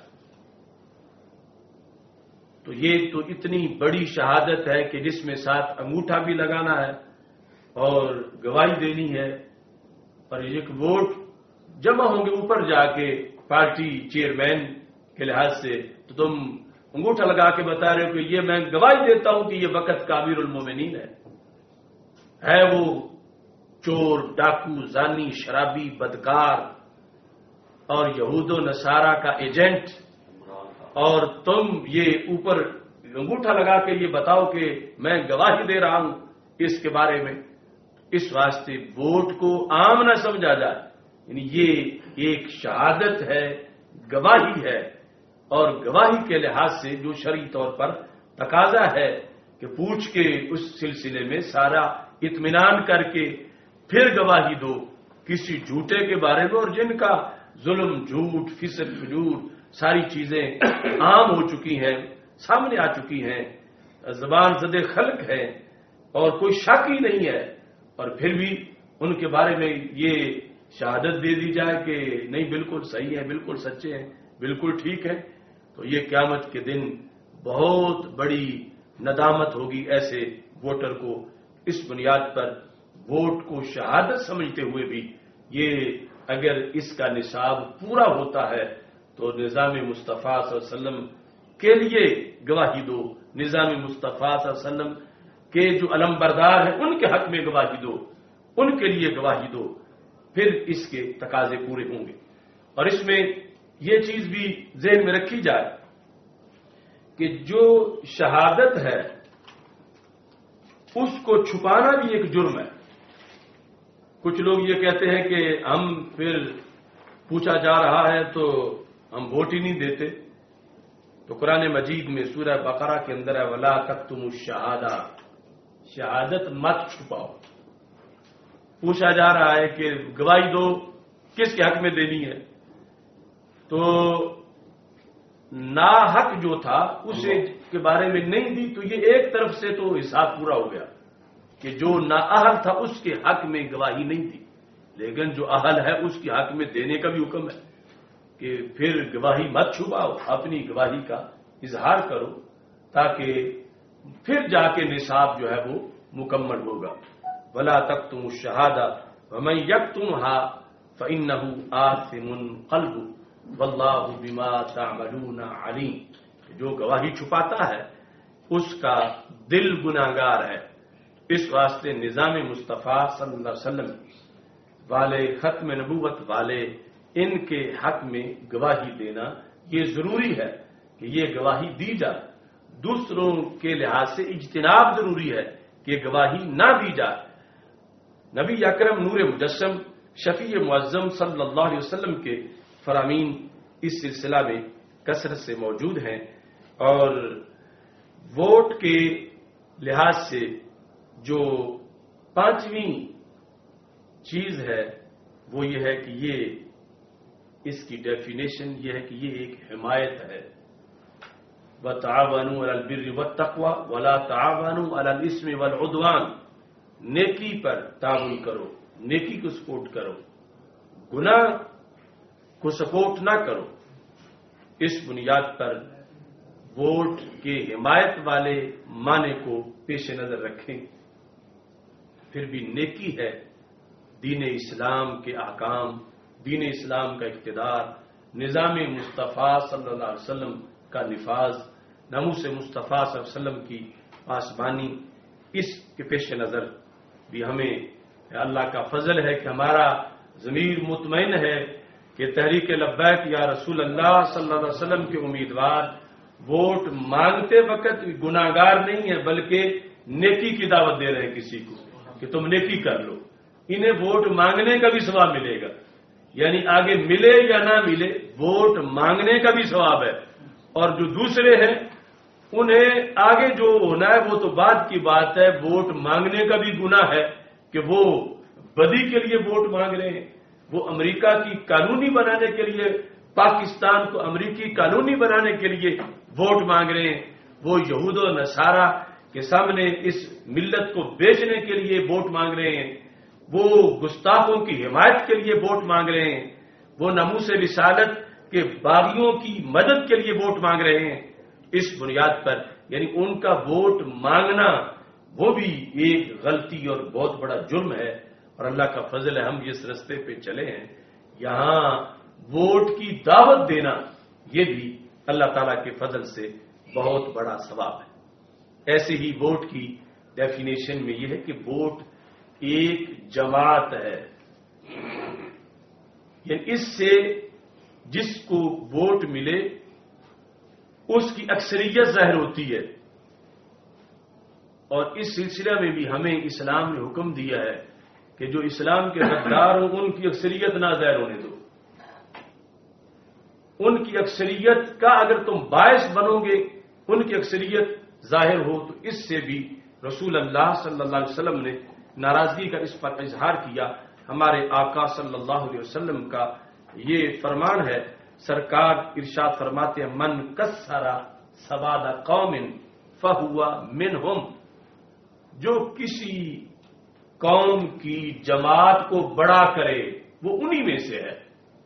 [SPEAKER 1] تو یہ تو اتنی بڑی شہادت ہے کہ جس میں ساتھ انگوٹھا بھی لگانا ہے اور گواہی دینی ہے، اور ایک ووٹ جمع ہوں گے اوپر جا کے پارٹی چیئرمین کے لحاظ سے، تو تم انگوٹھا لگا کے بتا رہے ہو کہ یہ میں گواہی دیتا ہوں کہ یہ وقت کا امیر المومنین ہے وہ چور، ڈاکو، زانی، شرابی، بدکار اور یہود و نصارہ کا ایجنٹ، اور تم یہ اوپر انگوٹھا لگا کے یہ بتاؤ کہ میں گواہی دے رہا ہوں اس کے بارے میں۔ اس واسطے ووٹ کو عام نہ سمجھا جائے، یعنی یہ ایک شہادت ہے، گواہی ہے، اور گواہی کے لحاظ سے جو شرعی طور پر تقاضا ہے کہ پوچھ کے اس سلسلے میں سارا اطمینان کر کے پھر گواہی دو کسی جھوٹے کے بارے میں، اور جن کا ظلم، جھوٹ، فسق، فجور ساری چیزیں عام ہو چکی ہیں، سامنے آ چکی ہیں، زبان زدے خلق ہے اور کوئی شک ہی نہیں ہے، اور پھر بھی ان کے بارے میں یہ شہادت دے دی جائے کہ نہیں بالکل صحیح ہے، بالکل سچے ہیں، بالکل ٹھیک ہے، تو یہ قیامت کے دن بہت بڑی ندامت ہوگی ایسے ووٹر کو۔ اس بنیاد پر ووٹ کو شہادت سمجھتے ہوئے بھی یہ اگر اس کا نصاب پورا ہوتا ہے تو نظام مصطفیٰ صلی اللہ علیہ وسلم کے لیے گواہی دو، نظام مصطفیٰ صلی اللہ علیہ وسلم کے جو علم بردار ہیں ان کے حق میں گواہی دو، ان کے لیے گواہی دو، پھر اس کے تقاضے پورے ہوں گے۔ اور اس میں یہ چیز بھی ذہن میں رکھی جائے کہ جو شہادت ہے اس کو چھپانا بھی ایک جرم ہے۔ کچھ لوگ یہ کہتے ہیں کہ ہم پھر پوچھا جا رہا ہے تو ہم ووٹ ہی نہیں دیتے، تو قرآن مجید میں سورہ بقرہ کے اندر ہے وَلَا تَكْتُمُوا الشَّهَادَةَ، شہادت مت چھپاؤ۔ پوچھا جا رہا ہے کہ گواہی دو، کس کے حق میں دینی ہے؟ تو ناحق جو تھا اسے کے بارے میں نہیں دی، تو یہ ایک طرف سے تو حساب پورا ہو گیا کہ جو نااہل تھا اس کے حق میں گواہی نہیں دی، لیکن جو اہل ہے اس کے حق میں دینے کا بھی حکم ہے کہ پھر گواہی مت چھپاؤ، اپنی گواہی کا اظہار کرو تاکہ پھر جا کے نصاب جو ہے وہ مکمل ہوگا۔ وَلَا تَكْتُمُوا الشَّهَادَةَ وَمَن يَكْتُمْهَا فَإِنَّهُ آثِمٌ قَلْبُهُ وَاللَّهُ بِمَا تَعْمَلُونَ عَلِيمٌ، جو گواہی چھپاتا ہے اس کا دل گناہگار ہے۔ اس واسطے نظام مصطفیٰ صلی اللہ علیہ وسلم والے، ختم نبوت والے، ان کے حق میں گواہی دینا یہ ضروری ہے کہ یہ گواہی دی جائے۔ دوسروں کے لحاظ سے اجتناب ضروری ہے کہ گواہی نہ دی جائے۔ نبی اکرم نور مجسم شفیع معظم صلی اللہ علیہ وسلم کے فرامین اس سلسلہ میں کثرت سے موجود ہیں، اور ووٹ کے لحاظ سے جو پانچویں چیز ہے وہ یہ ہے کہ یہ اس کی ڈیفینیشن یہ ہے کہ یہ ایک حمایت ہے۔ وَتَعَاوَنُوا عَلَى الْبِرِّ وَالتَّقْوَى وَلَا تَعَاوَنُوا عَلَى الْإِثْمِ وَالْعُدْوَانِ، نیکی پر تعاون کرو، نیکی کو سپورٹ کرو، گناہ کو سپورٹ نہ کرو۔ اس بنیاد پر ووٹ کے حمایت والے معنی کو پیش نظر رکھیں۔ پھر بھی نیکی ہے، دین اسلام کے احکام، دین اسلام کا اقتدار، نظام مصطفیٰ صلی اللہ علیہ وسلم کا نفاذ، ناموس مصطفیٰ صلی اللہ علیہ وسلم کی پاسبانی، اس کے پیش نظر بھی ہمیں اللہ کا فضل ہے کہ ہمارا ضمیر مطمئن ہے کہ تحریک لبیک یا رسول اللہ صلی اللہ علیہ وسلم کے امیدوار ووٹ مانگتے وقت گناہگار نہیں ہے، بلکہ نیکی کی دعوت دے رہے ہیں کسی کو کہ تم نیکی کر لو. انہیں ووٹ مانگنے کا بھی ثواب ملے گا، یعنی آگے ملے یا نہ ملے ووٹ مانگنے کا بھی ثواب ہے. اور جو دوسرے ہیں انہیں آگے جو ہونا ہے وہ تو بعد کی بات ہے، ووٹ مانگنے کا بھی گناہ ہے کہ وہ بدی کے لیے ووٹ مانگ رہے ہیں. وہ امریکہ کی قانونی بنانے کے لیے، پاکستان کو امریکی قانونی بنانے کے لیے ووٹ مانگ رہے ہیں. وہ یہود و نصارہ کے سامنے اس ملت کو بیچنے کے لیے ووٹ مانگ رہے ہیں. وہ گستاخوں کی حمایت کے لیے ووٹ مانگ رہے ہیں. وہ ناموس رسالت کے باغیوں کی مدد کے لیے ووٹ مانگ رہے ہیں. اس بنیاد پر یعنی ان کا ووٹ مانگنا وہ بھی ایک غلطی اور بہت بڑا جرم ہے. اور اللہ کا فضل ہے ہم اس رستے پہ چلے ہیں. یہاں ووٹ کی دعوت دینا یہ بھی اللہ تعالیٰ کے فضل سے بہت بڑا ثواب ہے. ایسے ہی ووٹ کی ڈیفینیشن میں یہ ہے کہ ووٹ ایک جماعت ہے، یعنی اس سے جس کو ووٹ ملے اس کی اکثریت ظاہر ہوتی ہے. اور اس سلسلے میں بھی ہمیں اسلام نے حکم دیا ہے کہ جو اسلام کے غدار ہوں ان کی اکثریت نہ ظاہر ہونے دو. ان کی اکثریت کا اگر تم باعث بنو گے ان کی اکثریت ظاہر ہو تو اس سے بھی رسول اللہ صلی اللہ علیہ وسلم نے ناراضگی کا اس پر اظہار کیا. ہمارے آقا صلی اللہ علیہ وسلم کا یہ فرمان ہے، سرکار ارشاد فرماتے ہیں من کسر سواد قوم فہو منہم، جو کسی قوم کی جماعت کو بڑا کرے وہ انہی میں سے ہے.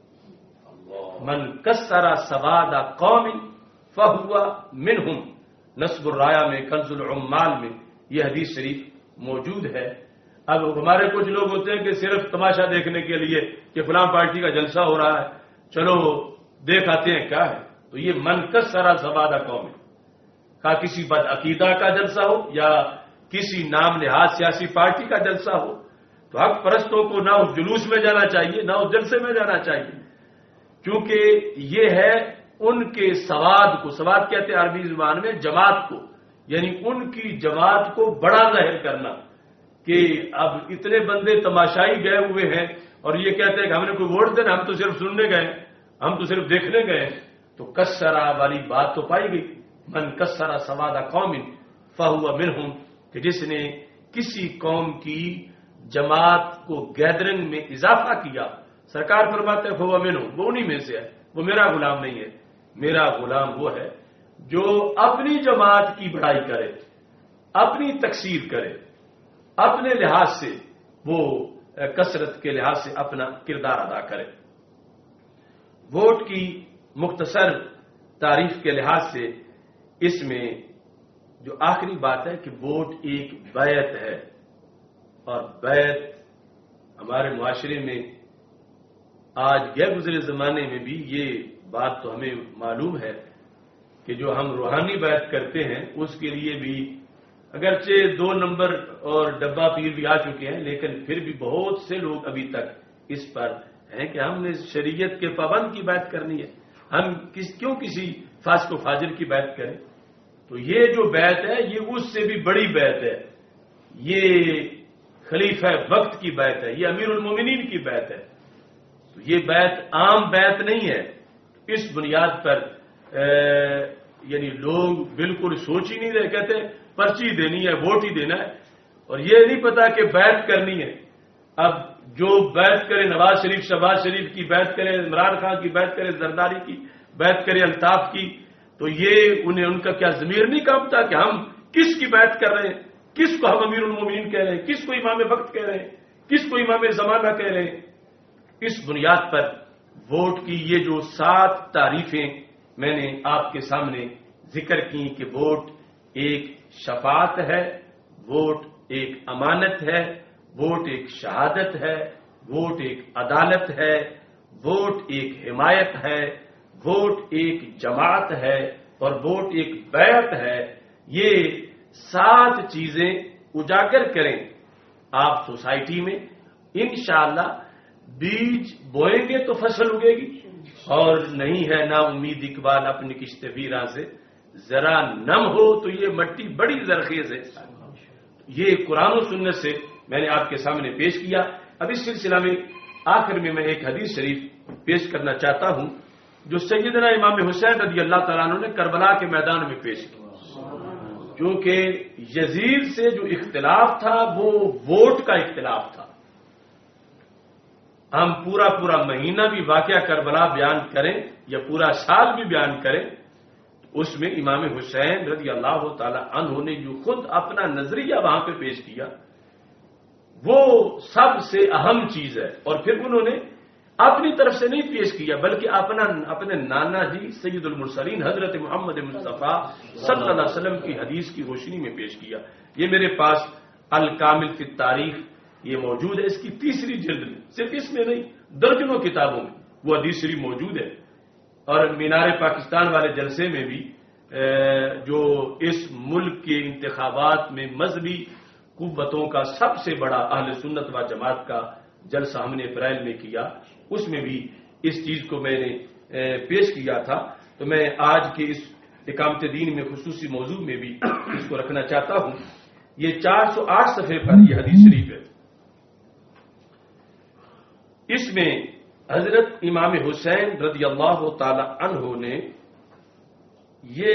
[SPEAKER 1] من کسر سواد قوم فہو منہم. نصب الرایا میں، کنز العمال میں یہ حدیث شریف موجود ہے. اب ہمارے کچھ لوگ ہوتے ہیں کہ صرف تماشا دیکھنے کے لیے کہ فلاں پارٹی کا جلسہ ہو رہا ہے چلو دیکھ آتے ہیں کیا ہے. تو یہ من کسر سواد قوم ہے، کہا کسی بد عقیدہ کا جلسہ ہو یا کسی نام نہاد سیاسی پارٹی کا جلسہ ہو تو حق پرستوں کو نہ اس جلوس میں جانا چاہیے نہ اس جلسے میں جانا چاہیے، کیونکہ یہ ہے ان کے سواد کو، سواد کہتے ہیں عربی زبان میں جماعت کو، یعنی ان کی جماعت کو بڑا ظاہر کرنا کہ اب اتنے بندے تماشائی گئے ہوئے ہیں اور یہ کہتے ہیں کہ ہم نے کوئی ووٹ دینا، ہم تو صرف سننے گئے، ہم تو صرف دیکھنے گئے. تو کسرا والی بات تو پائی گئی. من کسرا سواد قوم فہو منہم، کہ جس نے کسی قوم کی جماعت کو گیدرنگ میں اضافہ کیا، سرکار فرماتے ہیں فہو منہم، وہ انہی میں سے ہے، وہ میرا غلام نہیں ہے. میرا غلام وہ ہے جو اپنی جماعت کی بڑائی کرے، اپنی تکثیر کرے، اپنے لحاظ سے وہ کثرت کے لحاظ سے اپنا کردار ادا کرے. ووٹ کی مختصر تعریف کے لحاظ سے اس میں جو آخری بات ہے کہ ووٹ ایک بیعت ہے، اور بیعت ہمارے معاشرے میں آج غیر گزرے زمانے میں بھی یہ بات تو ہمیں معلوم ہے کہ جو ہم روحانی بیعت کرتے ہیں اس کے لیے بھی اگرچہ 2 نمبر اور ڈبہ پیر بھی آ چکے ہیں، لیکن پھر بھی بہت سے لوگ ابھی تک اس پر ہیں کہ ہم نے شریعت کے پابند کی بیعت کرنی ہے، ہم کیوں کسی فاسق و فاجر کی بیعت کریں. تو یہ جو بیعت ہے یہ اس سے بھی بڑی بیعت ہے، یہ خلیفہ وقت کی بیعت ہے، یہ امیر المومنین کی بیعت ہے. تو یہ بیعت عام بیعت نہیں ہے. اس بنیاد پر یعنی لوگ بالکل سوچ ہی نہیں رہے، کہتے ہیں پرچی دینی ہے، ووٹ ہی دینا ہے، اور یہ نہیں پتا کہ بیعت کرنی ہے. اب جو بیعت کرے نواز شریف شہباز شریف کی بیعت کرے، عمران خان کی بیعت کرے، زرداری کی بیعت کرے، الطاف کی، تو یہ انہیں ان کا کیا ضمیر نہیں کانپتا کہ ہم کس کی بیعت کر رہے ہیں، کس کو ہم امیر المومنین کہہ رہے ہیں، کس کو امام وقت کہہ رہے ہیں، کس کو امام زمانہ کہہ رہے ہیں. اس بنیاد پر ووٹ کی یہ جو 7 تعریفیں میں نے آپ کے سامنے ذکر کی کہ ووٹ ایک شفاعت ہے، ووٹ ایک امانت ہے، ووٹ ایک شہادت ہے، ووٹ ایک عدالت ہے، ووٹ ایک حمایت ہے، ووٹ ایک جماعت ہے، اور ووٹ ایک بیعت ہے. یہ 7 چیزیں اجاگر کریں آپ سوسائٹی میں، انشاءاللہ بیج بوئیں گے تو فصل اگے گی، اور نہیں ہے نا امید اقبال اپنی کشت ویراں سے ذرا نم ہو تو یہ مٹی بڑی زرخیز ہے. یہ قرآن و سنت سے میں نے آپ کے سامنے پیش کیا. اب اس سلسلہ میں آخر میں ایک حدیث شریف پیش کرنا چاہتا ہوں جو سیدنا امام حسین رضی اللہ تعالیٰ عنہ نے کربلا کے میدان میں پیش کی. کیونکہ یزید سے جو اختلاف تھا وہ ووٹ کا اختلاف تھا. ہم پورا مہینہ بھی واقعہ کربلا بیان کریں یا پورا سال بھی بیان کریں، اس میں امام حسین رضی اللہ تعالی عنہ نے جو خود اپنا نظریہ وہاں پہ پیش کیا وہ سب سے اہم چیز ہے. اور پھر انہوں نے اپنی طرف سے نہیں پیش کیا بلکہ اپنے نانا جی سید المرسلین حضرت محمد مصطفیٰ صلی اللہ علیہ وسلم کی حدیث کی روشنی میں پیش کیا. یہ میرے پاس الکامل فی التاریخ یہ موجود ہے. اس کی 3ری جلد میں، صرف اس میں نہیں درجنوں کتابوں میں وہ حدیث شریف موجود ہے. اور مینار پاکستان والے جلسے میں بھی جو اس ملک کے انتخابات میں مذہبی قوتوں کا سب سے بڑا اہل سنت و جماعت کا جلسہ ہم نے اپریل میں کیا، اس میں بھی اس چیز کو میں نے پیش کیا تھا. تو میں آج کے اس اقامت دین میں خصوصی موضوع میں بھی اس کو رکھنا چاہتا ہوں. یہ 408 صفحے پر یہ حدیث شریف ہے. اس میں حضرت امام حسین رضی اللہ تعالی عنہ نے یہ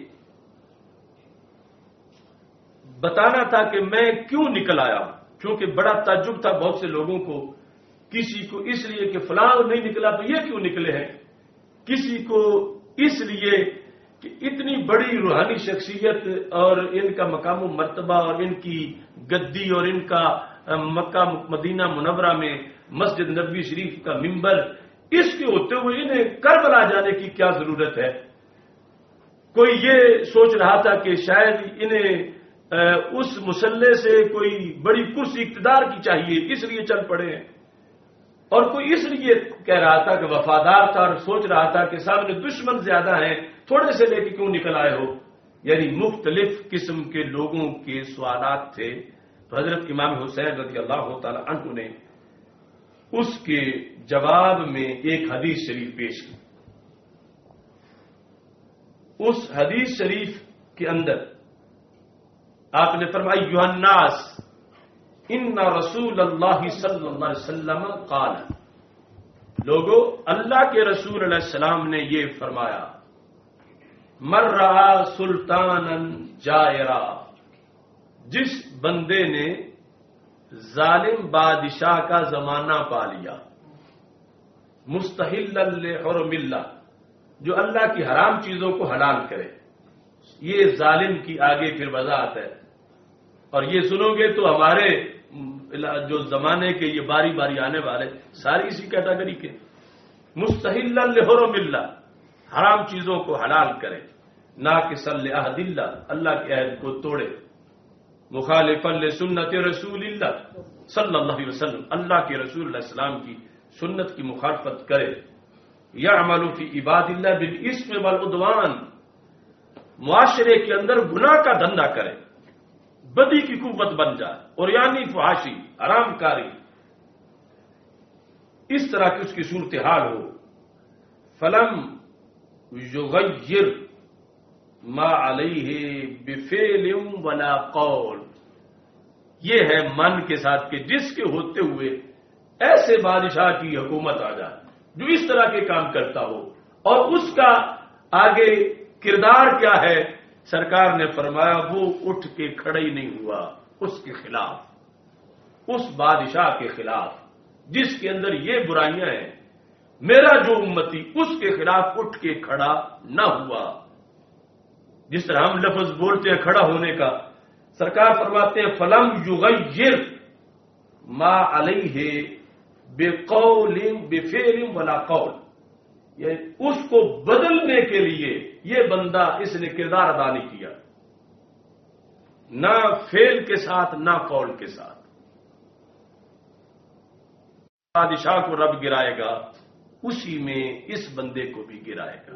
[SPEAKER 1] بتانا تھا کہ میں کیوں نکل آیا ہوں. کیونکہ بڑا تعجب تھا بہت سے لوگوں کو، کسی کو اس لیے کہ فلاں نہیں نکلا تو یہ کیوں نکلے ہیں، کسی کو اس لیے کہ اتنی بڑی روحانی شخصیت اور ان کا مقام و مرتبہ اور ان کی گدی اور ان کا مکہ مدینہ منورہ میں مسجد نبوی شریف کا ممبر، اس کے ہوتے ہوئے انہیں کربلا جانے کی کیا ضرورت ہے. کوئی یہ سوچ رہا تھا کہ شاید انہیں اس مسلح سے کوئی بڑی کرسی اقتدار کی چاہیے اس لیے چل پڑے ہیں، اور کوئی اس لیے کہہ رہا تھا کہ وفادار تھا اور سوچ رہا تھا کہ سامنے دشمن زیادہ ہیں تھوڑے سے لے کے کیوں نکل آئے ہو. یعنی مختلف قسم کے لوگوں کے سوالات تھے. تو حضرت امام حسین رضی اللہ تعالی عنہ نے اس کے جواب میں ایک حدیث شریف پیش کی. اس حدیث شریف کے اندر آپ نے فرمایا ایھا الناس ان رسول اللہ صلی اللہ علیہ وسلم قال، لوگو اللہ کے رسول علیہ السلام نے یہ فرمایا، من رأى سلطانا جائرا، جس بندے نے ظالم بادشاہ کا زمانہ پا لیا، مستحلا لحرم اللہ، جو اللہ کی حرام چیزوں کو حلال کرے. یہ ظالم کی آگے پھر وضاحت ہے. اور یہ سنو گے تو ہمارے جو زمانے کے یہ باری باری آنے والے ساری اسی کیٹیگری کے. مستحلا لحرم اللہ، حرام چیزوں کو حلال کرے. ناقصا لعہد اللہ، اللہ کے عہد کو توڑے. مخالفا لسنت رسول اللہ صلی اللہ علیہ وسلم، اللہ کے رسول علیہ السلام کی سنت کی مخالفت کرے. یعمل فی عباد اللہ بالاسم والعدوان، معاشرے کے اندر گناہ کا دھندا کرے، بدی کی قوت بن جائے، اور یعنی فحاشی، حرام کاری، اس طرح کی اس کی صورتحال ہو. فلم یغیر ما علیہ بفعل ولا قول، یہ ہے من کے ساتھ کہ جس کے ہوتے ہوئے ایسے بادشاہ کی حکومت آ جائے جو اس طرح کے کام کرتا ہو، اور اس کا آگے کردار کیا ہے. سرکار نے فرمایا وہ اٹھ کے کھڑا ہی نہیں ہوا اس کے خلاف، اس بادشاہ کے خلاف جس کے اندر یہ برائیاں ہیں. میرا جو امتی اس کے خلاف اٹھ کے کھڑا نہ ہوا. جس طرح ہم لفظ بولتے ہیں کھڑا ہونے کا، سرکار فرماتے ہیں فلم یغیر ما علیہ بقول بفعل ولا قول، یعنی اس کو بدلنے کے لیے یہ بندہ اس نے کردار ادا نہیں کیا، نہ فعل کے ساتھ نہ قول کے ساتھ. بادشاہ کو رب گرائے گا، اسی میں اس بندے کو بھی گرائے گا.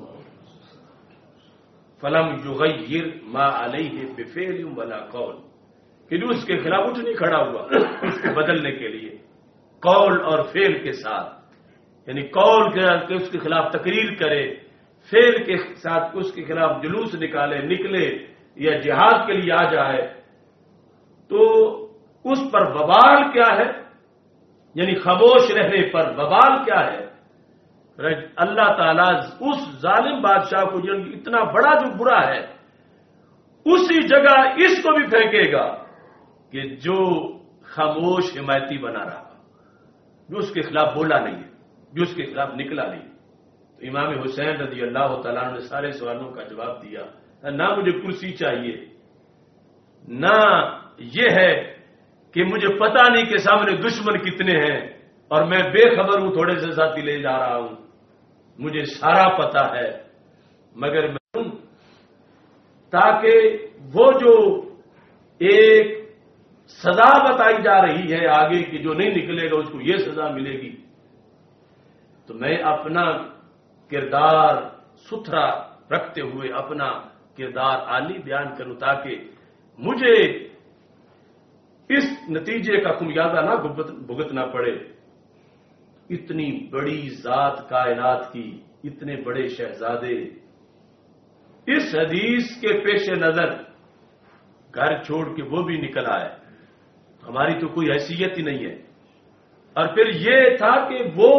[SPEAKER 1] فلم یغیر ما علیہ بفعل ولا قول، کہ جو اس کے خلاف اٹھ نہیں کھڑا ہوا اس کو بدلنے کے لیے قول اور فعل کے ساتھ. یعنی قول کے اس کے خلاف تقریر کرے، فعل کے ساتھ اس کے خلاف جلوس نکلے یا جہاد کے لیے آ جائے تو اس پر وبال کیا ہے، یعنی خاموش رہنے پر وبال کیا ہے؟ اللہ تعالیٰ اس ظالم بادشاہ کو جو اتنا بڑا جو برا ہے اسی جگہ اس کو بھی پھینکے گا کہ جو خاموش حمایتی بنا رہا، جو اس کے خلاف بولا نہیں ہے، جو اس کے خلاف نکلا نہیں۔ تو امام حسین رضی اللہ تعالیٰ نے سارے سوالوں کا جواب دیا، نہ مجھے کرسی چاہیے، نہ یہ ہے کہ مجھے پتا نہیں کہ سامنے دشمن کتنے ہیں اور میں بے خبر ہوں، تھوڑے سے ساتھی لے جا رہا ہوں، مجھے سارا پتا ہے، مگر میں تاکہ وہ جو ایک سزا بتائی جا رہی ہے آگے کی، جو نہیں نکلے گا اس کو یہ سزا ملے گی، تو میں اپنا کردار ستھرا رکھتے ہوئے اپنا کردار عالی بیان کروں تاکہ مجھے اس نتیجے کا خمیازہ نہ بھگتنا پڑے۔ اتنی بڑی ذات کائنات کی، اتنے بڑے شہزادے اس حدیث کے پیش نظر گھر چھوڑ کے وہ بھی نکل آئے، ہماری تو کوئی حیثیت ہی نہیں ہے۔ اور پھر یہ تھا کہ وہ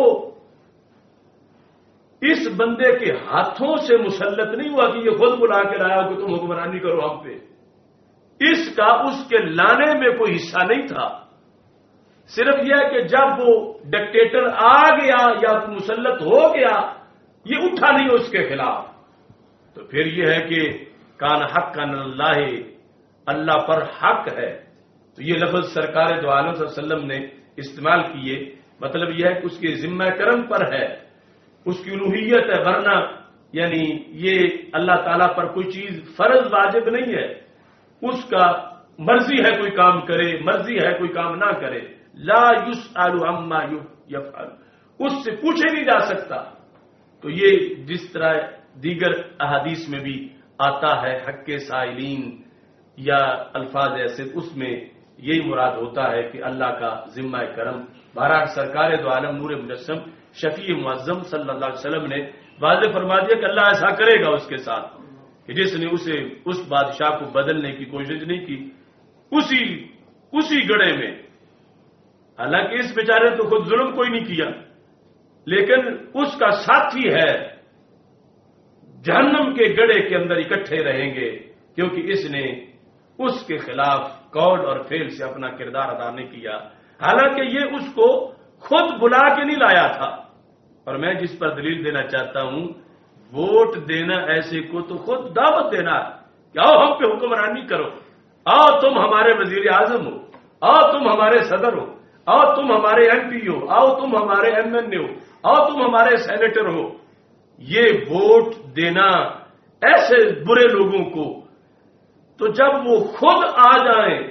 [SPEAKER 1] اس بندے کے ہاتھوں سے مسلط نہیں ہوا کہ یہ خود بلا کے لایا کہ تم حکمرانی کرو ہم پہ، اس کا اس کے لانے میں کوئی حصہ نہیں تھا، صرف یہ کہ جب وہ ڈکٹیٹر آ گیا یا مسلط ہو گیا یہ اٹھا نہیں اس کے خلاف، تو پھر یہ ہے کہ کان حق کان اللہ، اللہ پر حق ہے۔ تو یہ لفظ سرکار دو عالم صلی اللہ علیہ وسلم نے استعمال کیے، مطلب یہ ہے کہ اس کے ذمہ کرم پر ہے، اس کی الوہیت ہے، ورنہ یعنی یہ اللہ تعالیٰ پر کوئی چیز فرض واجب نہیں ہے، اس کا مرضی ہے کوئی کام کرے، مرضی ہے کوئی کام نہ کرے، لا یسأل عما یفعل، اس سے پوچھے نہیں جا سکتا۔ تو یہ جس طرح دیگر احادیث میں بھی آتا ہے حق کے سائلین یا الفاظ ایسے، اس میں یہی مراد ہوتا ہے کہ اللہ کا ذمہ کرم۔ بہرحال سرکار دو عالم نور مجسم شفیع معظم صلی اللہ علیہ وسلم نے واضح فرما دیا کہ اللہ ایسا کرے گا اس کے ساتھ کہ جس نے اسے اس بادشاہ کو بدلنے کی کوشش نہیں کی اسی گڑھے میں، حالانکہ اس بیچارے تو خود ظلم کوئی نہیں کیا، لیکن اس کا ساتھی ہے، جہنم کے گڑھے کے اندر اکٹھے رہیں گے، کیونکہ اس نے اس کے خلاف قول اور فعل سے اپنا کردار ادا نہیں کیا، حالانکہ یہ اس کو خود بلا کے نہیں لایا تھا۔ اور میں جس پر دلیل دینا چاہتا ہوں، ووٹ دینا ایسے کو تو خود دعوت دینا ہے کہ آؤ ہم پہ حکمرانی کرو، آؤ تم ہمارے وزیر اعظم ہو، آؤ تم ہمارے صدر ہو، آؤ تم ہمارے ایم پی ہو، آؤ تم ہمارے ایم این اے ہو، آؤ تم ہمارے سینیٹر ہو۔ یہ ووٹ دینا ایسے برے لوگوں کو، تو جب وہ خود آ جائیں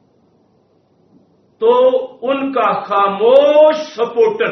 [SPEAKER 1] تو ان کا خاموش سپورٹر،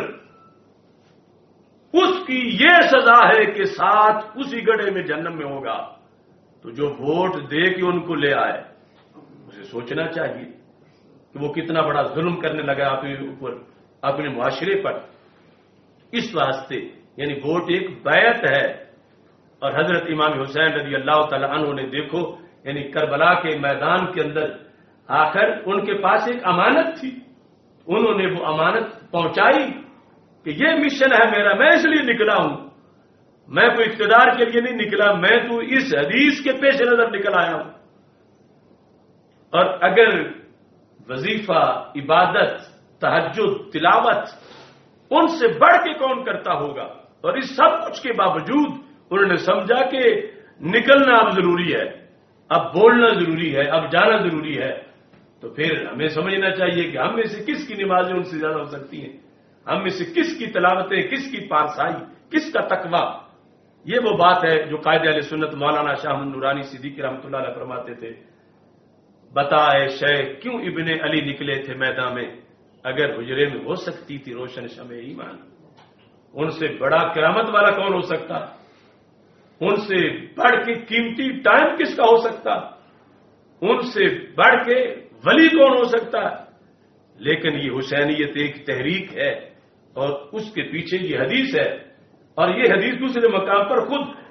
[SPEAKER 1] اس کی یہ سزا ہے کہ ساتھ اسی گڑھے میں جہنم میں ہوگا۔ تو جو ووٹ دے کے ان کو لے آئے اسے سوچنا چاہیے کہ وہ کتنا بڑا ظلم کرنے لگا اپنے اوپر، اپنے معاشرے پر۔ اس واسطے یعنی ووٹ ایک بیعت ہے، اور حضرت امام حسین رضی اللہ تعالی عنہ نے دیکھو یعنی کربلا کے میدان کے اندر آخر ان کے پاس ایک امانت تھی، انہوں نے وہ امانت پہنچائی کہ یہ مشن ہے میرا، میں اس لیے نکلا ہوں، میں کوئی اقتدار کے لیے نہیں نکلا، میں تو اس حدیث کے پیش نظر نکل آیا ہوں۔ اور اگر وظیفہ، عبادت، تہجد، تلاوت ان سے بڑھ کے کون کرتا ہوگا، اور اس سب کچھ کے باوجود انہوں نے سمجھا کہ نکلنا اب ضروری ہے، اب بولنا ضروری ہے، اب جانا ضروری ہے، تو پھر ہمیں سمجھنا چاہیے کہ ہم میں سے کس کی نمازیں ان سے زیادہ ہو سکتی ہیں، ہم میں سے کس کی تلاوتیں، کس کی پارسائی، کس کا تقویٰ۔ یہ وہ بات ہے جو قائد اہل سنت مولانا شاہ نورانی صدیقی رحمۃ اللہ علیہ فرماتے تھے، بتا اے شیخ کیوں ابن علی نکلے تھے میدان میں، اگر حجرے میں ہو سکتی تھی روشن شمع ایمان، ان سے بڑا کرامت والا کون ہو سکتا، ان سے بڑھ کے قیمتی ٹائم کس کا ہو سکتا، ان سے بڑھ کے ولی کون ہو سکتا۔ لیکن یہ حسینیت ایک تحریک ہے اور اس کے پیچھے یہ حدیث ہے، اور یہ حدیث دوسرے مقام پر خود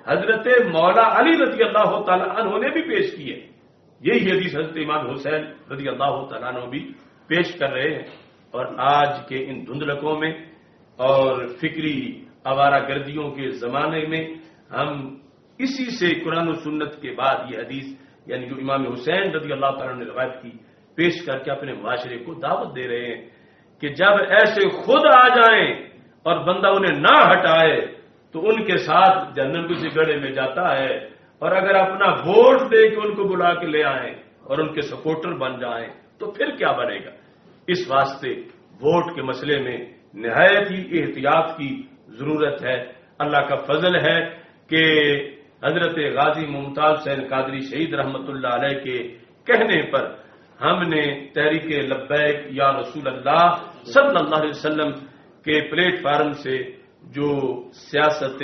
[SPEAKER 1] حضرت مولا علی رضی اللہ تعالیٰ عنہ نے بھی پیش کی ہے. یہی حدیث حضرت امام حسین رضی اللہ تعالیٰ عنہ بھی پیش کر رہے ہیں. اور آج کے ان دھندلکوں میں اور فکری آوارہ گردیوں کے زمانے میں ہم اسی سے قرآن و سنت کے بعد یہ حدیث یعنی جو امام حسین رضی اللہ تعالیٰ نے روایت کی پیش کر کے اپنے معاشرے کو دعوت دے رہے ہیں کہ جب ایسے خود آ جائیں اور بندہ انہیں نہ ہٹائے تو ان کے ساتھ جنم کسی گڑھے میں جاتا ہے. اور اگر اپنا ووٹ دے کے ان کو بلا کے لے آئیں اور ان کے سپورٹر بن جائیں تو پھر کیا بنے گا. اس واسطے ووٹ کے مسئلے میں نہایت ہی احتیاط کی ضرورت ہے. اللہ کا فضل ہے کہ حضرت غازی ممتاز حسین قادری شہید رحمت اللہ علیہ کے کہنے پر ہم نے تحریک لبیک یا رسول اللہ صلی اللہ علیہ وسلم کے پلیٹ فارم سے جو سیاست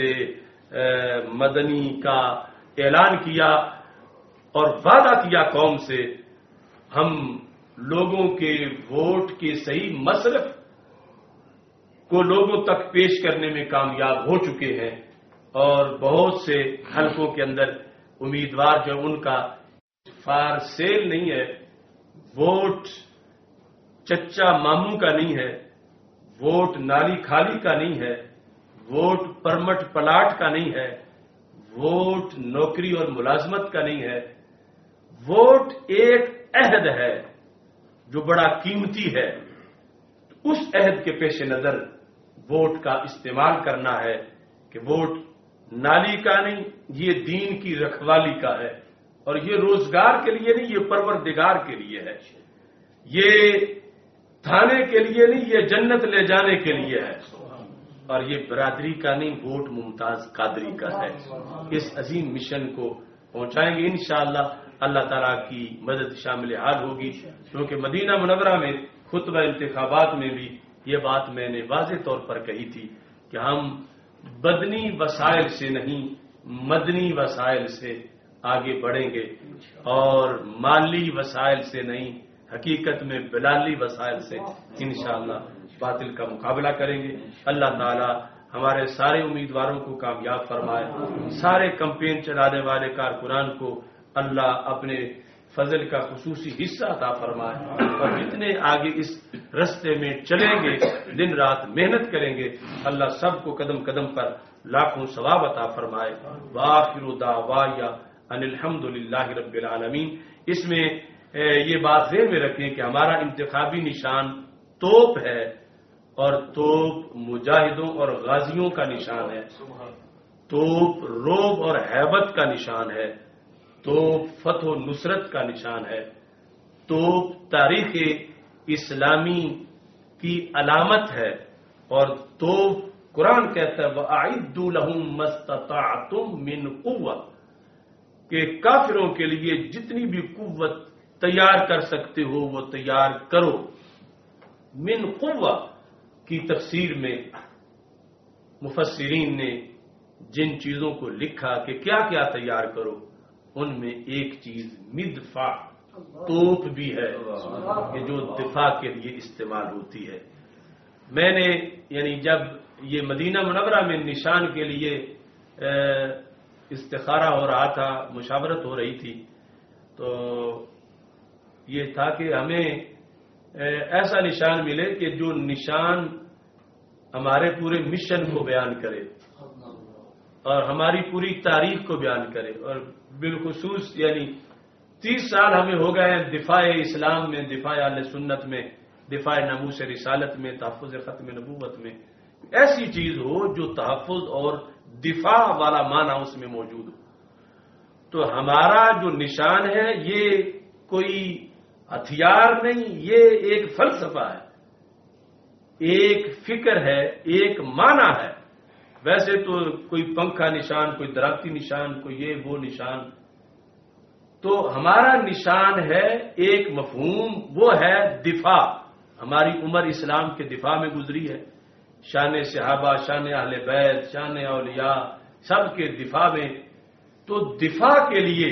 [SPEAKER 1] مدنی کا اعلان کیا اور وعدہ کیا قوم سے، ہم لوگوں کے ووٹ کے صحیح مصرف کو لوگوں تک پیش کرنے میں کامیاب ہو چکے ہیں. اور بہت سے حلقوں کے اندر امیدوار جو ان کا فار سیل نہیں ہے، ووٹ چچا ماموں کا نہیں ہے، ووٹ نالی کھالی کا نہیں ہے، ووٹ پرمٹ پلاٹ کا نہیں ہے، ووٹ نوکری اور ملازمت کا نہیں ہے. ووٹ ایک عہد ہے جو بڑا قیمتی ہے. اس عہد کے پیش نظر ووٹ کا استعمال کرنا ہے کہ ووٹ نالی کا نہیں، یہ دین کی رکھوالی کا ہے. اور یہ روزگار کے لیے نہیں، یہ پروردگار کے لیے ہے. یہ تھانے کے لیے نہیں، یہ جنت لے جانے کے لیے ہے. اور یہ برادری کا نہیں، ووٹ ممتاز قادری کا ہے. اس عظیم مشن کو پہنچائیں گے انشاءاللہ. اللہ تعالیٰ کی مدد شامل حال ہوگی، کیونکہ مدینہ منورہ میں خطبہ انتخابات میں بھی یہ بات میں نے واضح طور پر کہی تھی کہ ہم بدنی وسائل سے نہیں، مدنی وسائل سے آگے بڑھیں گے اور مالی وسائل سے نہیں، حقیقت میں بلالی وسائل سے انشاءاللہ باطل کا مقابلہ کریں گے. اللہ تعالی ہمارے سارے امیدواروں کو کامیاب فرمائے، سارے کمپین چلانے والے کارکنان کو اللہ اپنے فضل کا خصوصی حصہ عطا فرمائے، اور جتنے آگے اس رستے میں چلیں گے، دن رات محنت کریں گے، اللہ سب کو قدم قدم پر لاکھوں ثواب عطا فرمائے. وآخر دعوایا ان الحمد للہ رب العالمین. اس میں یہ بات ذہن میں رکھیں کہ ہمارا انتخابی نشان توپ ہے، اور توپ مجاہدوں اور غازیوں کا نشان ہے. توپ روب اور ہیبت کا نشان ہے. توپ فتح و نصرت کا نشان ہے. توپ تاریخ اسلامی کی علامت ہے. اور توپ قرآن کہتا ہے وَأَعِدُّوا لَهُم مَّا اسْتَطَعْتُم مِّن قُوَّةٍ، کہ کافروں کے لیے جتنی بھی قوت تیار کر سکتے ہو وہ تیار کرو. من قوہ کی تفسیر میں مفسرین نے جن چیزوں کو لکھا کہ کیا کیا تیار کرو، ان میں ایک چیز مدفع توپ بھی ہے کہ جو دفاع کے لیے استعمال ہوتی ہے. میں نے یعنی جب یہ مدینہ منورہ میں نشان کے لیے استخارہ ہو رہا تھا، مشاورت ہو رہی تھی، تو یہ تھا کہ ہمیں ایسا نشان ملے کہ جو نشان ہمارے پورے مشن کو بیان کرے اور ہماری پوری تاریخ کو بیان کرے. اور بالخصوص یعنی 30 سال ہمیں ہو گئے ہیں دفاع اسلام میں، دفاع اہل سنت میں، دفاع ناموس رسالت میں، تحفظ ختم نبوت میں. ایسی چیز ہو جو تحفظ اور دفاع والا معنی اس میں موجود ہو. تو ہمارا جو نشان ہے یہ کوئی ہتھیار نہیں، یہ ایک فلسفہ ہے، ایک فکر ہے، ایک معنی ہے. ویسے تو کوئی پنکھا نشان، کوئی درختی نشان، کوئی یہ وہ نشان. تو ہمارا نشان ہے ایک مفہوم، وہ ہے دفاع. ہماری عمر اسلام کے دفاع میں گزری ہے. شان صحابہ، شان اہل بیت، شان اولیاء، سب کے دفاع میں. تو دفاع کے لیے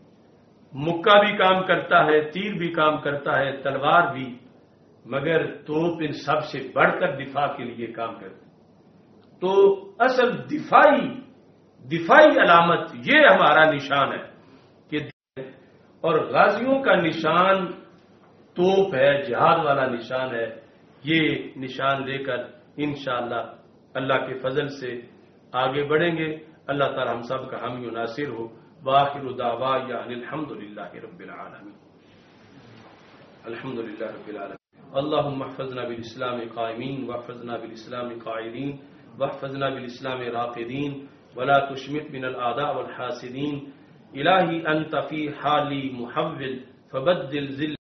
[SPEAKER 1] مکہ بھی کام کرتا ہے، تیر بھی کام کرتا ہے، تلوار بھی، مگر توپ ان سب سے بڑھ کر دفاع کے لیے کام کرتا ہے. تو اصل دفاعی دفاعی علامت یہ ہمارا نشان ہے کہ اور غازیوں کا نشان توپ ہے، جہاد والا نشان ہے. یہ نشان لے کر انشاءاللہ اللہ کے فضل سے آگے بڑھیں گے. اللہ تعالی ہم سب کا حامی و ناصر ہو. وآخر دعوانا الحمدللہ رب العالمین. الحمدللہ رب العالمین. اللهم احفظنا بالاسلام قائمین واحفظنا بالاسلام قاعدین واحفظنا بالاسلام راقدین ولا تشمت من الاعداء والحاسدین. الہی انت فی حالی محول فبدل ذل